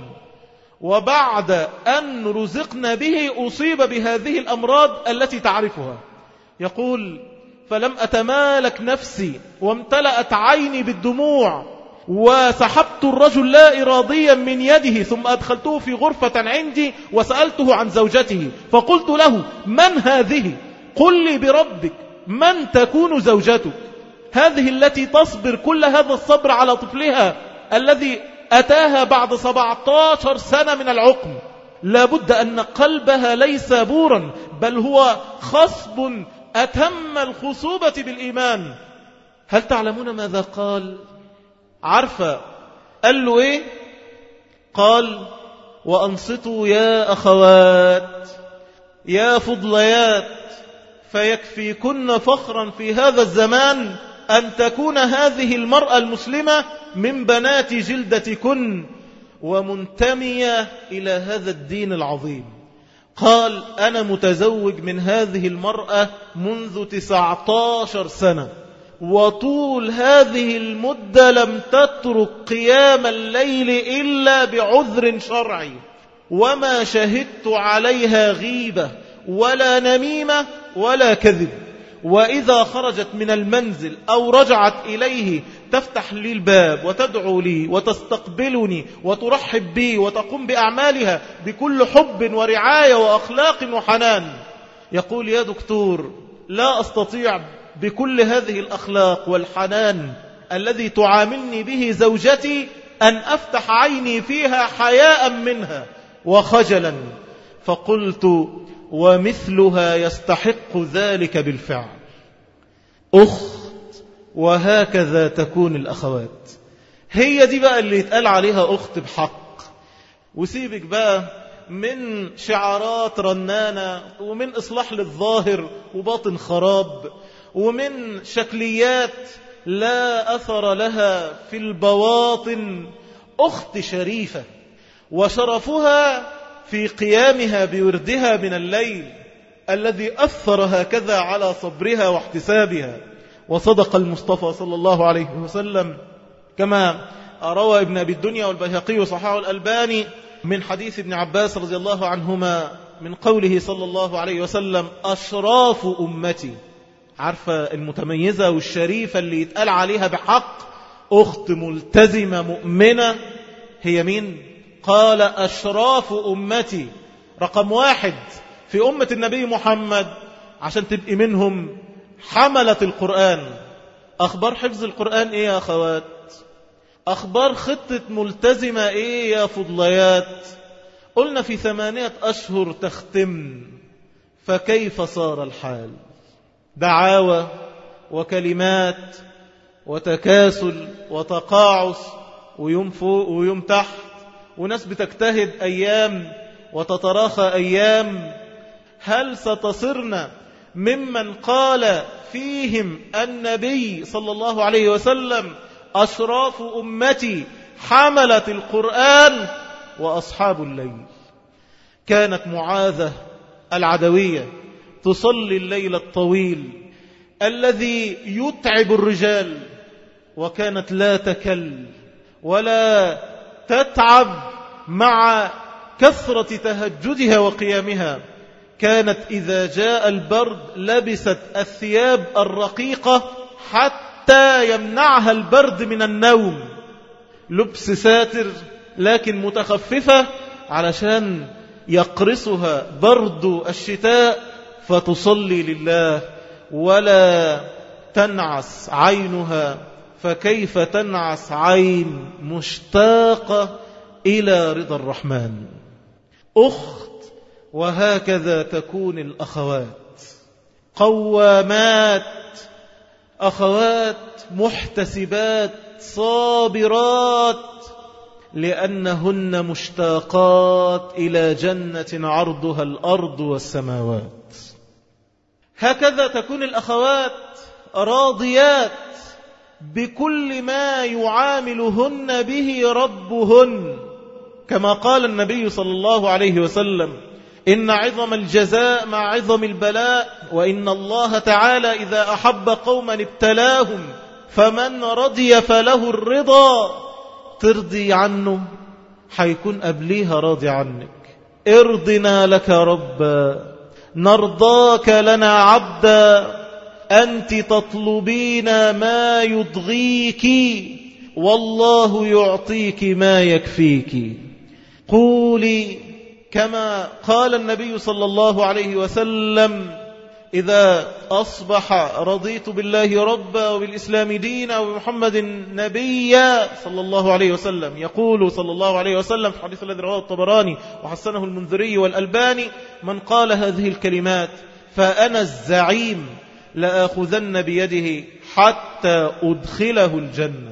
وبعد أن رزقنا به أصيب بهذه الأمراض التي تعرفها. يقول فلم أتمالك نفسي وامتلأت عيني بالدموع، وسحبت الرجل لا إراديا من يده، ثم أدخلته في غرفة عندي وسألته عن زوجته، فقلت له من هذه؟ قل لي بربك من تكون زوجتك هذه التي تصبر كل هذا الصبر على طفلها الذي أتاها بعد 17 سنة من العقم؟ لابد أن قلبها ليس بورا، بل هو خصب أتم الخصوبة بالإيمان. هل تعلمون ماذا قال؟ عارفة قال له إيه؟ قال وأنصتوا يا أخوات يا فضليات، فيكفيكن فخرا في هذا الزمان أن تكون هذه المرأة المسلمة من بنات جلدتكن ومنتمية إلى هذا الدين العظيم. قال أنا متزوج من هذه المرأة منذ 19 سنة، وطول هذه المدة لم تترك قيام الليل إلا بعذر شرعي، وما شهدت عليها غيبة ولا نميمة ولا كذب، وإذا خرجت من المنزل أو رجعت إليه تفتح لي الباب وتدعو لي وتستقبلني وترحب بي وتقوم بأعمالها بكل حب ورعاية وأخلاق وحنان. يقول يا دكتور لا أستطيع بكل هذه الأخلاق والحنان الذي تعاملني به زوجتي أن أفتح عيني فيها حياء منها وخجلا. فقلت ومثلها يستحق ذلك بالفعل. أخت وهكذا تكون الأخوات. هي دي بقى اللي يتقال عليها أخت بحق. وسيبك بقى من شعارات رنانة ومن إصلاح للظاهر وباطن خراب ومن شكليات لا أثر لها في البواطن. أخت شريفة وشرفها في قيامها بوردها من الليل الذي أثر هكذا على صبرها واحتسابها. وصدق المصطفى صلى الله عليه وسلم كما روى ابن أبي الدنيا والبيهقي وصححه الألباني من حديث ابن عباس رضي الله عنهما من قوله صلى الله عليه وسلم أشراف أمتي. عارفة المتميزة والشريفة اللي يتقال عليها بحق أخت ملتزمة مؤمنة هي مين؟ قال أشراف أمتي. رقم 1 في أمة النبي محمد عشان تبقي منهم حملة القرآن. أخبار حفظ القرآن إيه يا أخوات؟ أخبار خطة ملتزمة إيه يا فضليات؟ قلنا في 8 أشهر تختم، فكيف صار الحال؟ دعاوى وكلمات وتكاسل وتقاعس ويوم فوق ويوم تحت، وناس بتجتهد أيام وتتراخى أيام. هل ستصرنا ممن قال فيهم النبي صلى الله عليه وسلم أشراف أمتي حملة القرآن وأصحاب الليل؟ كانت معاذة العدوية تصلي الليل الطويل الذي يتعب الرجال، وكانت لا تكل ولا تتعب مع كثرة تهجدها وقيامها. كانت إذا جاء البرد لبست الثياب الرقيقة حتى يمنعها البرد من النوم، لبس ساتر لكن متخففة علشان يقرصها برد الشتاء، فتصلي لله ولا تنعس عينها. فكيف تنعس عين مشتاقة إلى رضا الرحمن؟ أخت. وهكذا تكون الأخوات، قوامات، أخوات محتسبات صابرات، لأنهن مشتاقات إلى جنة عرضها الأرض والسماوات. هكذا تكون الأخوات راضيات بكل ما يعاملهن به ربهن، كما قال النبي صلى الله عليه وسلم: إن عظم الجزاء مع عظم البلاء، وإن الله تعالى إذا أحب قوما ابتلاهم، فمن رضي فله الرضا. ترضي عنه حيكون قبليها راضي عنك. ارضنا لك ربا، نرضاك لنا عبدا، أنت تطلبين ما يضغيك، والله يعطيك ما يكفيك. قولي كما قال النبي صلى الله عليه وسلم: إذا أصبح رضيت بالله ربا وبالإسلام دينا وبمحمد نبيا صلى الله عليه وسلم. يقول صلى الله عليه وسلم في الحديث الذي رواه الطبراني وحسنه المنذري والألباني: من قال هذه الكلمات فأنا الزعيم لآخذن بيده حتى أدخله الجنة.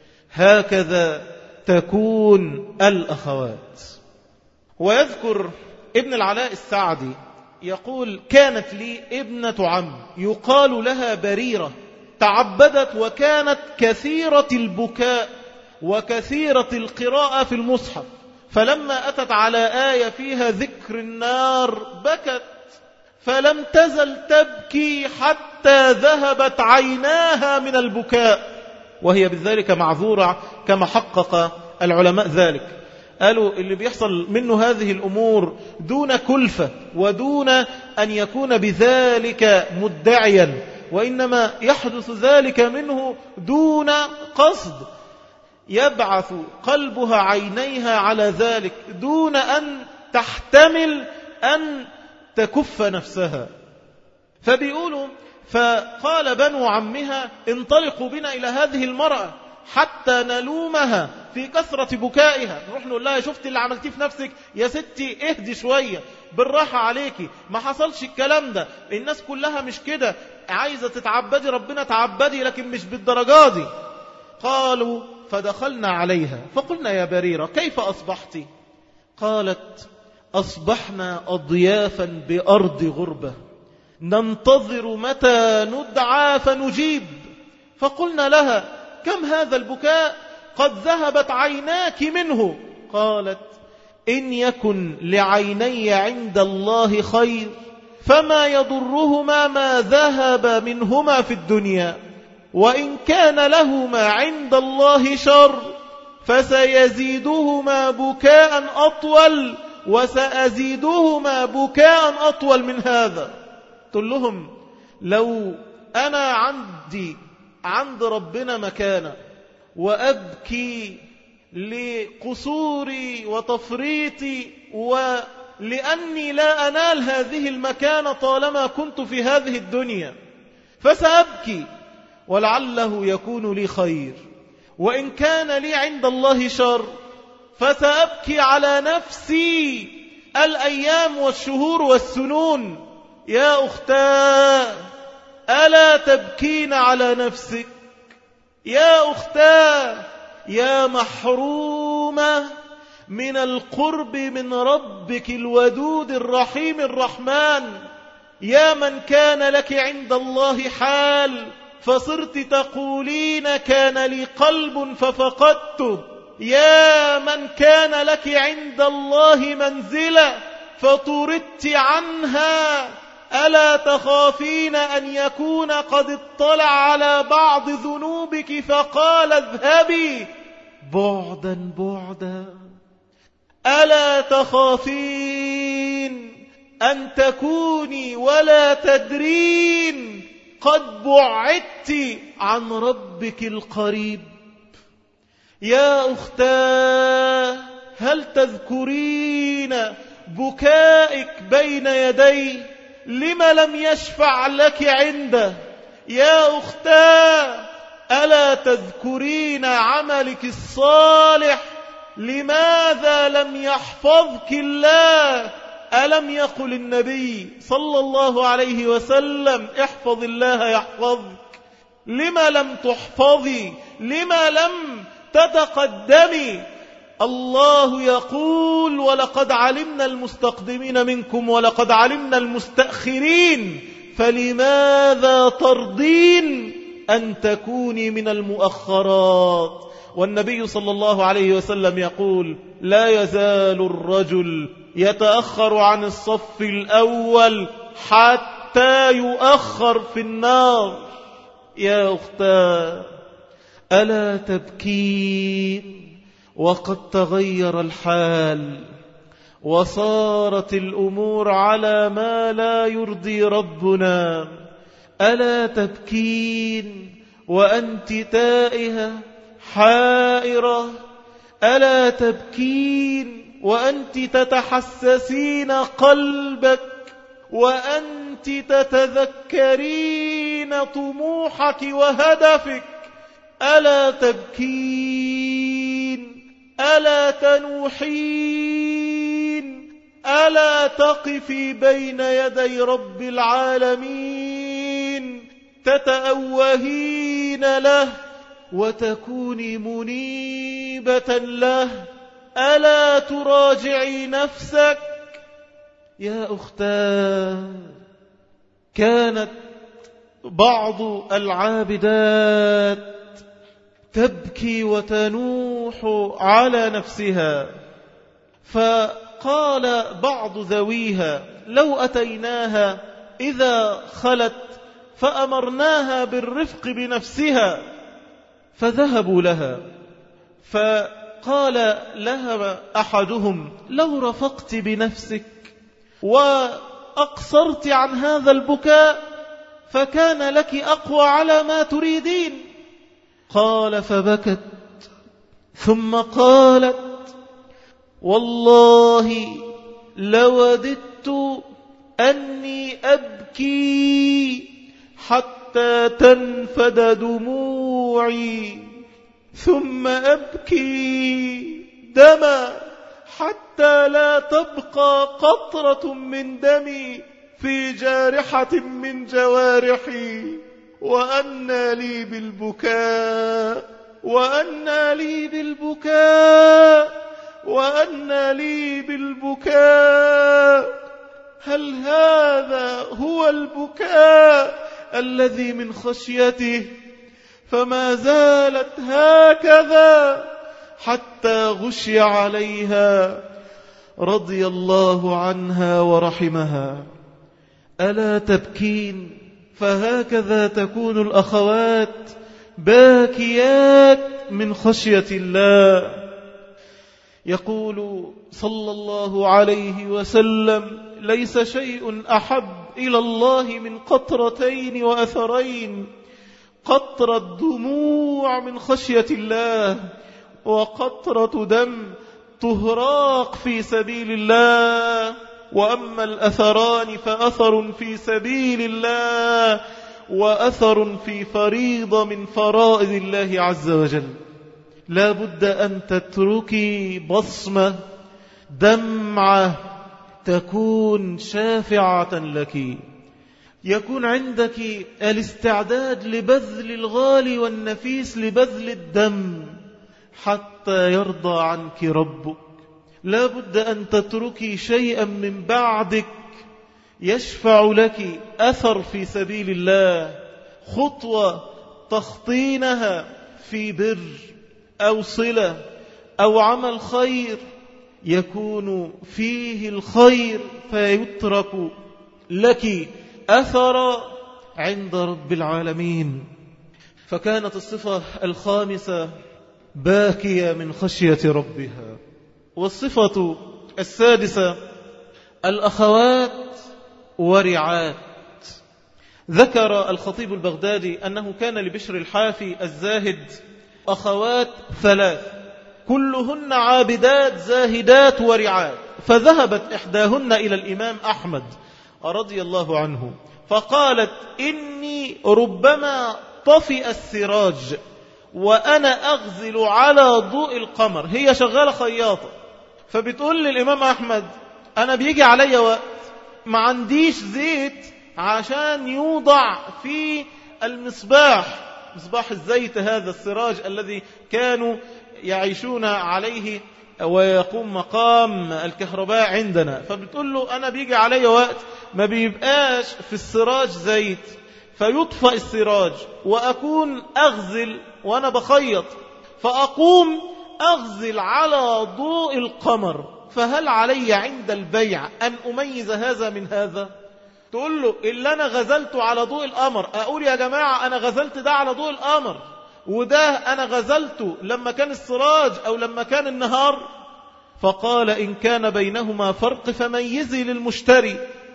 هكذا تكون الأخوات. ويذكر ابن العلاء السعدي يقول: كانت لي ابنة عم يقال لها بريرة، تعبدت وكانت كثيرة البكاء وكثيرة القراءة في المصحف، فلما أتت على آية فيها ذكر النار بكت، فلم تزل تبكي حتى ذهبت عيناها من البكاء، وهي بذلك معذورة كما حقق العلماء ذلك. قالوا اللي بيحصل منه هذه الأمور دون كلفة ودون أن يكون بذلك مدعيا، وإنما يحدث ذلك منه دون قصد، يبعث قلبها عينيها على ذلك دون أن تحتمل أن تكف نفسها. فبيقولوا: فقال بنو عمها: انطلقوا بنا إلى هذه المرأة حتى نلومها في كثرة بكائها. نروح نقول لها: شفت اللي عملتيه في نفسك يا ستي، اهدي شوية، بالراحة عليكي، ما حصلش الكلام ده، الناس كلها مش كده، عايزة تتعبدي ربنا تعبدي، لكن مش بالدرجة دي. قالوا: فدخلنا عليها فقلنا: يا بريرة كيف أصبحت؟ قالت: أصبحنا أضيافا بأرض غربة، ننتظر متى ندعى فنجيب. فقلنا لها: كم هذا البكاء؟ قد ذهبت عيناك منه. قالت: إن يكن لعيني عند الله خير فما يضرهما ما ذهب منهما في الدنيا، وإن كان لهما عند الله شر فسيزيدهما بكاء أطول وسأزيدهما بكاء أطول من هذا. قل لهم: لو أنا عند ربنا مكانة وأبكي لقصوري وتفريطي ولأني لا أنال هذه المكانة طالما كنت في هذه الدنيا، فسأبكي ولعله يكون لي خير، وإن كان لي عند الله شر فسأبكي على نفسي الأيام والشهور والسنون. يا أختاه، ألا تبكين على نفسك؟ يا أختاه، يا محرومة من القرب من ربك الودود الرحيم الرحمن، يا من كان لك عند الله حال فصرت تقولين كان لي قلب ففقدته، يا من كان لك عند الله منزلة فطردت عنها، ألا تخافين أن يكون قد اطلع على بعض ذنوبك فقال اذهبي بعدا بعدا؟ ألا تخافين أن تكوني ولا تدرين قد بعدت عن ربك القريب؟ يا أختاه، هل تذكرين بكائك بين يدي؟ لما لم يشفع لك عنده؟ يا أختاه، ألا تذكرين عملك الصالح؟ لماذا لم يحفظك الله؟ ألم يقل النبي صلى الله عليه وسلم احفظ الله يحفظك؟ لما لم تحفظي؟ لما لم تتقدمي؟ الله يقول ولقد علمنا المستقدمين منكم ولقد علمنا المستأخرين، فلماذا ترضين أن تكوني من المؤخرات؟ والنبي صلى الله عليه وسلم يقول لا يزال الرجل يتأخر عن الصف الأول حتى يؤخر في النار. يا أختاه، ألا تبكين وقد تغير الحال وصارت الأمور على ما لا يرضي ربنا؟ ألا تبكين وأنت تائهة حائرة؟ ألا تبكين وأنت تتحسسين قلبك وأنت تتذكرين طموحك وهدفك؟ ألا تبكين؟ ألا تنوحين؟ ألا تقفي بين يدي رب العالمين تتأوهين له وتكوني منيبة له؟ ألا تراجعي نفسك؟ يا أختاه، كانت بعض العابدات تبكي وتنوح على نفسها، فقال بعض ذويها لو أتيناها إذا خلت فأمرناها بالرفق بنفسها، فذهبوا لها، فقال لها أحدهم لو رفقت بنفسك وأقصرت عن هذا البكاء فكان لك أقوى على ما تريدين. قال فبكت ثم قالت والله لوددت أني أبكي حتى تنفد دموعي ثم أبكي دما حتى لا تبقى قطرة من دمي في جارحة من جوارحي، وأنى لي بالبكاء وأنى لي بالبكاء وأنى لي بالبكاء. هل هذا هو البكاء الذي من خشيته؟ فما زالت هكذا حتى غشي عليها رضي الله عنها ورحمها. ألا تبكين؟ فهكذا تكون الأخوات باكيات من خشية الله. يقول صلى الله عليه وسلم ليس شيء أحب إلى الله من قطرتين وأثرين، قطرة دموع من خشية الله وقطرة دم تهراق في سبيل الله. وأما الأثران فأثر في سبيل الله وأثر في فريضة من فرائض الله عز وجل. لا بد أن تتركي بصمة، دمعة تكون شافعة لك، يكون عندك الاستعداد لبذل الغالي والنفيس، لبذل الدم حتى يرضى عنك ربك. لا بد أن تتركي شيئا من بعدك يشفع لك أثر في سبيل الله، خطوة تخطينها في بر أو صلة أو عمل خير يكون فيه الخير فيترك لك أثر عند رب العالمين. فكانت الصفة الخامسة باكية من خشية ربها. والصفة السادسة الأخوات ورعات. ذكر الخطيب البغدادي أنه كان لبشر الحافي الزاهد أخوات ثلاث كلهن عابدات زاهدات ورعات، فذهبت إحداهن إلى الإمام أحمد رضي الله عنه فقالت إني ربما طفئ السراج وأنا أغزل على ضوء القمر. هي شغالة خياطة، فبتقول للإمام أحمد أنا بيجي علي وقت ما عنديش زيت عشان يوضع في المصباح، مصباح الزيت هذا السراج الذي كانوا يعيشون عليه ويقوم مقام الكهرباء عندنا. فبتقول له أنا بيجي علي وقت ما بيبقاش في السراج زيت فيطفئ السراج، وأكون أغزل وأنا بخيط، فأقوم أغزل على ضوء القمر، فهل علي عند البيع أن أميز هذا من هذا؟ تقول له اللي أنا غزلته على ضوء القمر، أقول يا جماعة أنا غزلت ده على ضوء القمر، وده أنا غزلته لما كان السراج أو لما كان النهار. فقال إن كان بينهما فرق فميزي للمشتري.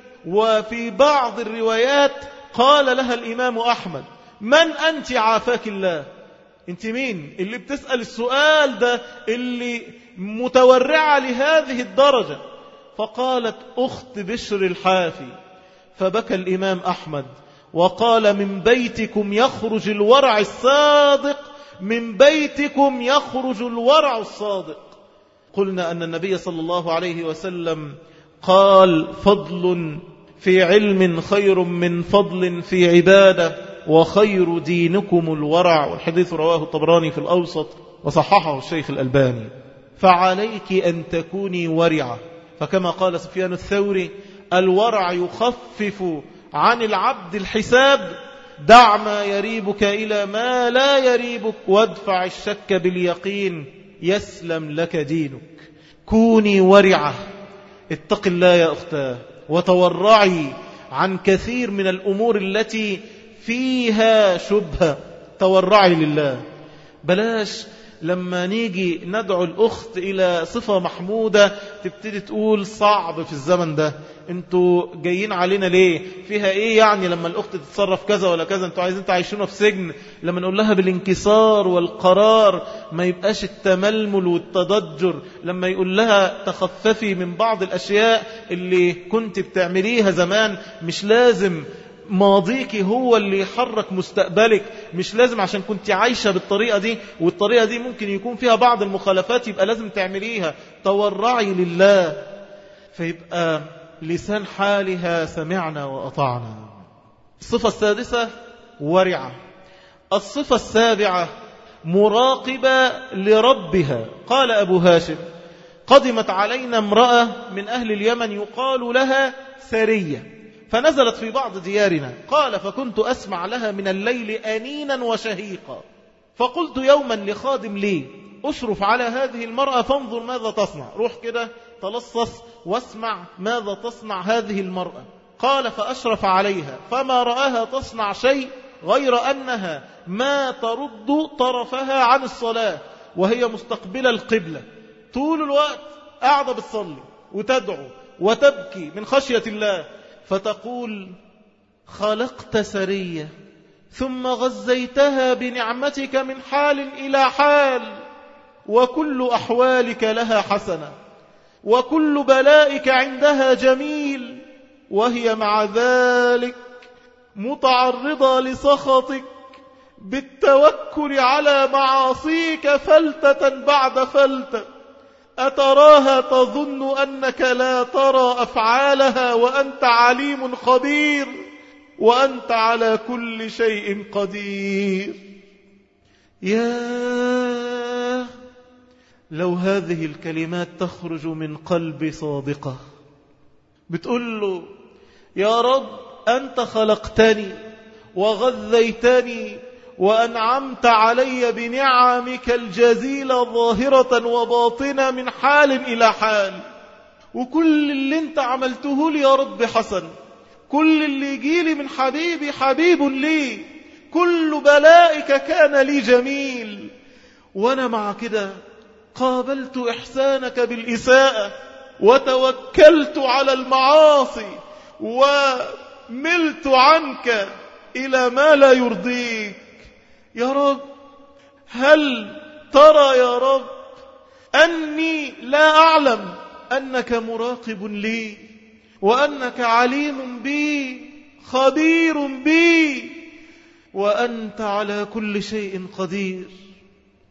وفي بعض الروايات قال لها الإمام أحمد من أنت عافاك الله؟ أنت مين اللي بتسأل السؤال ده، اللي متورعة لهذه الدرجة؟ فقالت أخت بشر الحافي. فبكى الإمام أحمد وقال من بيتكم يخرج الورع الصادق، من بيتكم يخرج الورع الصادق. قلنا أن النبي صلى الله عليه وسلم قال فضل في علم خير من فضل في عبادة، وخير دينكم الورع. والحديث رواه الطبراني في الأوسط وصححه الشيخ الألباني. فعليك أن تكوني ورعة، فكما قال سفيان الثوري الورع يخفف عن العبد الحساب، دع ما يريبك إلى ما لا يريبك، وادفع الشك باليقين يسلم لك دينك. كوني ورعة، اتق الله يا أختاه، وتورعي عن كثير من الأمور التي فيها شبهة، تورعي لله. بلاش لما نيجي ندعو الأخت إلى صفة محمودة تبتدي تقول صعب في الزمن ده، انتوا جايين علينا ليه؟ فيها ايه يعني لما الأخت تتصرف كذا ولا كذا؟ انتوا عايزين تعيشونا في سجن؟ لما نقول لها بالانكسار والقرار، ما يبقاش التململ والتضجر. لما يقول لها تخففي من بعض الأشياء اللي كنت بتعمليها زمان، مش لازم ماضيك هو اللي يحرك مستقبلك، مش لازم عشان كنت عايشة بالطريقة دي، والطريقة دي ممكن يكون فيها بعض المخالفات يبقى لازم تعمليها. تورعي لله، فيبقى لسان حالها سمعنا وأطعنا. الصفة السادسة ورعة. الصفة السابعة مراقبة لربها. قال أبو هاشم قدمت علينا امرأة من أهل اليمن يقال لها سرية، فنزلت في بعض ديارنا. قال فكنت أسمع لها من الليل أنينا وشهيقا، فقلت يوما لخادم لي أشرف على هذه المرأة فانظر ماذا تصنع، روح كده تلصص واسمع ماذا تصنع هذه المرأة. قال فأشرف عليها فما رآها تصنع شيء غير أنها ما ترد طرفها عن الصلاة وهي مستقبلة القبلة، طول الوقت قاعدة بتصلي وتدعو وتبكي من خشية الله. فتقول خلقت سرية ثم غزيتها بنعمتك من حال إلى حال، وكل أحوالك لها حسنة، وكل بلائك عندها جميل، وهي مع ذلك متعرضة لسخطك بالتوكل على معاصيك فلتة بعد فلتة. أتراها تظن أنك لا ترى أفعالها وأنت عليم خبير، وأنت على كل شيء قدير. يا لو هذه الكلمات تخرج من قلب صادقة، بتقول له يا رب أنت خلقتني وغذيتني وأنعمت علي بنعمك الجزيلة ظاهرة وباطنة من حال إلى حال، وكل اللي انت عملته لي يا رب حسن، كل اللي يجيلي من حبيبي حبيب لي، كل بلائك كان لي جميل، وأنا مع كده قابلت إحسانك بالإساءة وتوكلت على المعاصي وملت عنك إلى ما لا يرضيك. يا رب هل ترى يا رب أني لا أعلم أنك مراقب لي، وأنك عليم بي خبير بي، وأنت على كل شيء قدير.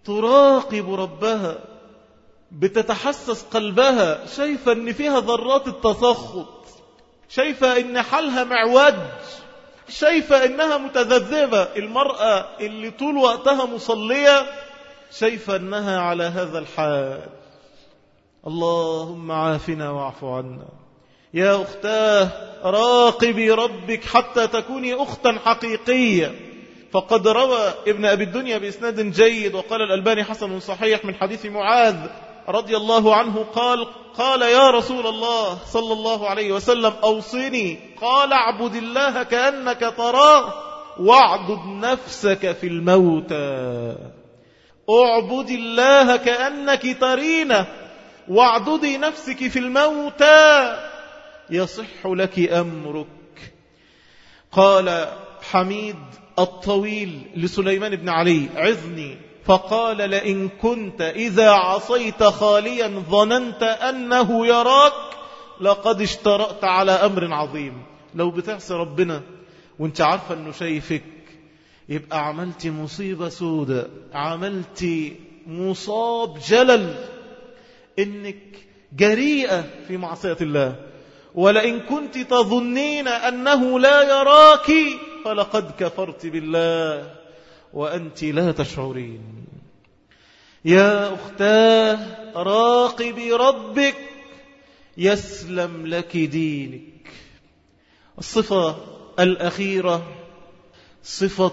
تراقب ربها، بتتحسس قلبها، شايفة ان فيها ذرات التسخط، شايفة ان حالها معوج، شايفة انها متذبذبة. المرأة اللي طول وقتها مصلية شايفة انها على هذا الحال. اللهم عافنا واعف عنا. يا أختاه راقبي ربك حتى تكوني أختا حقيقية. فقد روى ابن أبي الدنيا بإسناد جيد وقال الألباني حسن صحيح من حديث معاذ رضي الله عنه قال يا رسول الله صلى الله عليه وسلم أوصني. قال اعبد الله كأنك تراه واعبد نفسك في الموتى. اعبد الله كأنك ترينه واعبدي نفسك في الموتى يصح لك أمرك. قال حميد الطويل لسليمان بن علي عظني، فقال لئن كنت إذا عصيت خاليا ظننت أنه يراك لقد اشترأت على أمر عظيم. لو بتعصي ربنا وانت عارفة أنه شايفك يبقى عملت مصيبة سودة، عملت مصاب جلل، إنك جريئة في معصية الله. ولئن كنت تظنين أنه لا يراك فلقد كفرت بالله وأنت لا تشعرين. يا أختاه راقبي ربك يسلم لك دينك. الصفة الأخيرة صفة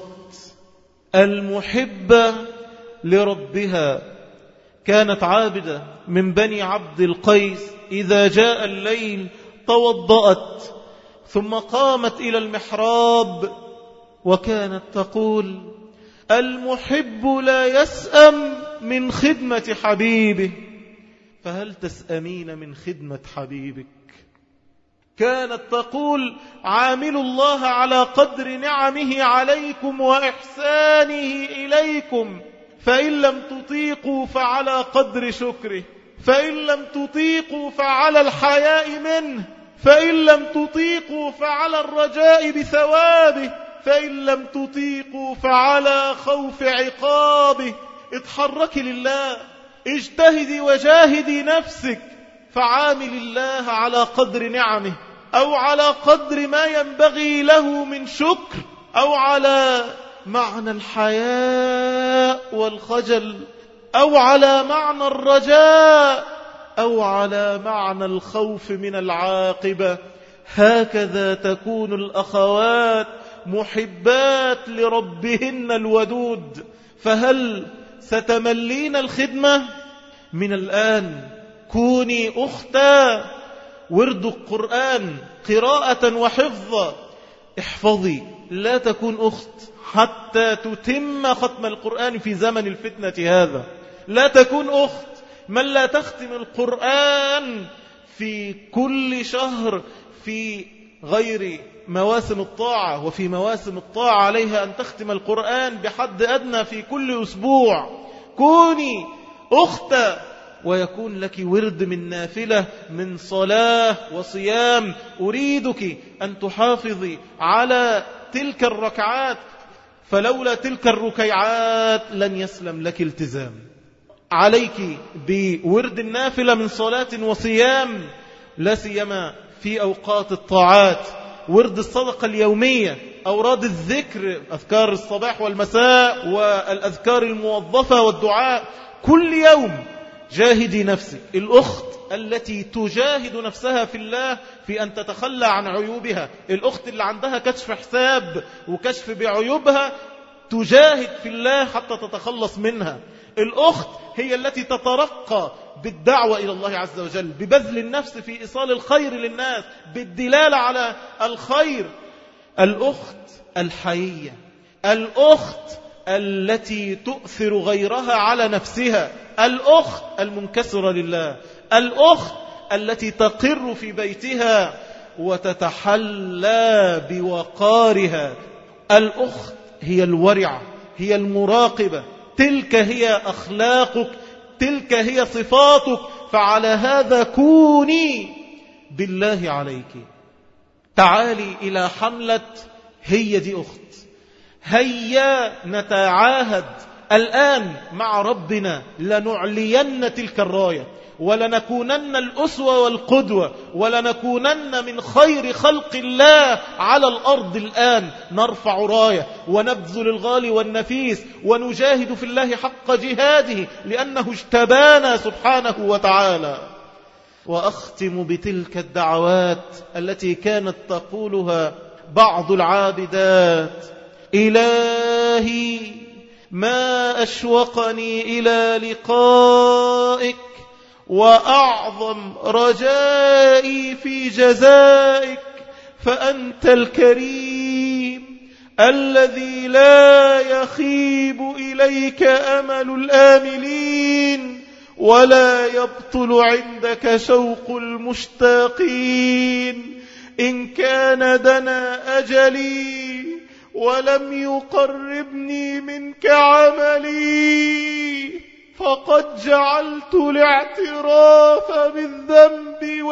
المحبة لربها. كانت عابدة من بني عبد القيس إذا جاء الليل توضأت ثم قامت إلى المحراب وكانت تقول المحب لا يسأم من خدمة حبيبه. فهل تسأمين من خدمة حبيبك؟ كانت تقول عاملوا الله على قدر نعمه عليكم وإحسانه إليكم، فإن لم تطيقوا فعلى قدر شكره، فإن لم تطيقوا فعلى الحياء منه، فإن لم تطيقوا فعلى الرجاء بثوابه، فإن لم تطيقوا فعلى خوف عقابه. اتحركي لله، اجتهدي وجاهدي نفسك، فعامل الله على قدر نعمه أو على قدر ما ينبغي له من شكر، أو على معنى الحياء والخجل، أو على معنى الرجاء، أو على معنى الخوف من العاقبة. هكذا تكون الأخوات محبات لربهن الودود. فهل ستملين الخدمة؟ من الآن كوني أختا. ورد القرآن قراءة وحفظا، احفظي، لا تكون أخت حتى تتم ختم القرآن في زمن الفتنة هذا. لا تكون أخت من لا تختم القرآن في كل شهر في غير مواسم الطاعة، وفي مواسم الطاعة عليها أن تختم القرآن بحد أدنى في كل أسبوع. كوني أختا ويكون لك ورد من نافلة من صلاة وصيام. أريدك أن تحافظي على تلك الركعات، فلولا تلك الركعات لن يسلم لك التزام. عليك بورد النافلة من صلاة وصيام، لا سيما في أوقات الطاعات. ورد الصدقة اليومية، أوراد الذكر، أذكار الصباح والمساء والأذكار الموظفة والدعاء كل يوم. جاهدي نفسك. الأخت التي تجاهد نفسها في الله في أن تتخلى عن عيوبها، الأخت اللي عندها كشف حساب وكشف بعيوبها، تجاهد في الله حتى تتخلص منها. الأخت هي التي تترقى بالدعوة إلى الله عز وجل، ببذل النفس في إيصال الخير للناس، بالدلالة على الخير. الأخت الحيية، الأخت التي تؤثر غيرها على نفسها، الأخت المنكسرة لله، الأخت التي تقر في بيتها وتتحلى بوقارها. الأخت هي الورعة، هي المراقبة، تلك هي أخلاقك، تلك هي صفاتك. فعلى هذا كوني بالله عليك. تعالي إلى حملة هي دي أخت. هيا نتعاهد الآن مع ربنا لنعلين تلك الراية، ولنكونن الأسوة والقدوة، ولنكونن من خير خلق الله على الأرض. الآن نرفع راية ونبذل الغالي والنفيس ونجاهد في الله حق جهاده، لأنه اجتبانا سبحانه وتعالى. وأختم بتلك الدعوات التي كانت تقولها بعض العابدات: إلهي ما أشوقني إلى لقائك، وأعظم رجائي في جزائك، فأنت الكريم الذي لا يخيب إليك أمل الآملين، ولا يبطل عندك شوق المشتاقين. إن كان دنا أجلي ولم يقربني منك عملي، فقد جعلت الاعتراف بالذنب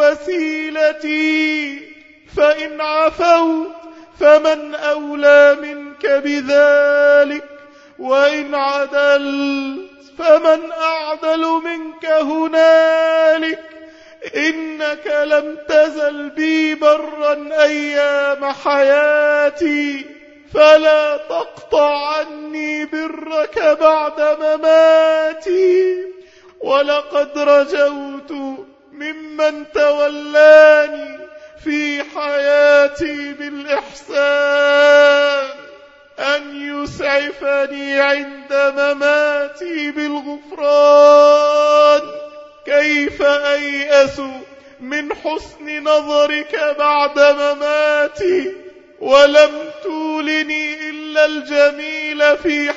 وسيلتي، فإن عفوت فمن أولى منك بذلك، وإن عدلت فمن أعدل منك هنالك. إنك لم تزل بي برا أيام حياتي، فلا تقطع عني برك بعد مماتي. ولقد رجوت ممن تولاني في حياتي بالإحسان أن يسعفني عند مماتي بالغفران. كيف أيأس من حسن نظرك بعد مماتي، ولم تولني إلا الجميل في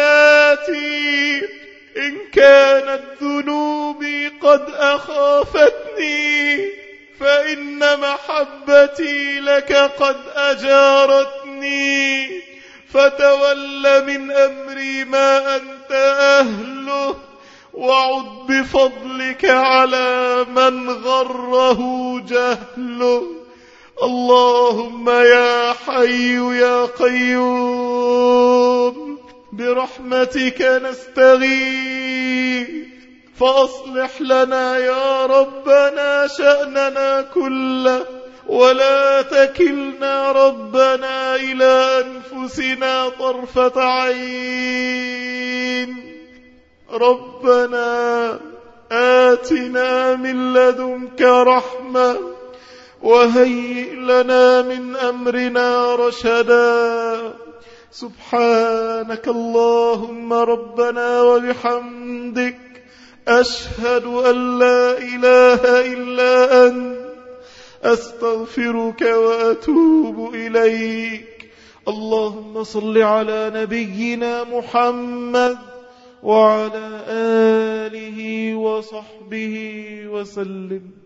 حياتي. إن كانت ذنوبي قد أخافتني، فإن محبتي لك قد أجارتني. فتول من أمري ما أنت أهله، وعد بفضلك على من غره جهله. اللهم يا حي يا قيوم برحمتك نستغيث، فأصلح لنا يا ربنا شأننا كله، ولا تكلنا ربنا إلى أنفسنا طرفة عين. ربنا آتنا من لدنك رحمة، وهيئ لنا من أمرنا رشدا. سبحانك اللهم ربنا وبحمدك، أشهد أن لا إله إلا أنت، أستغفرك وأتوب إليك. اللهم صل على نبينا محمد وعلى آله وصحبه وسلم.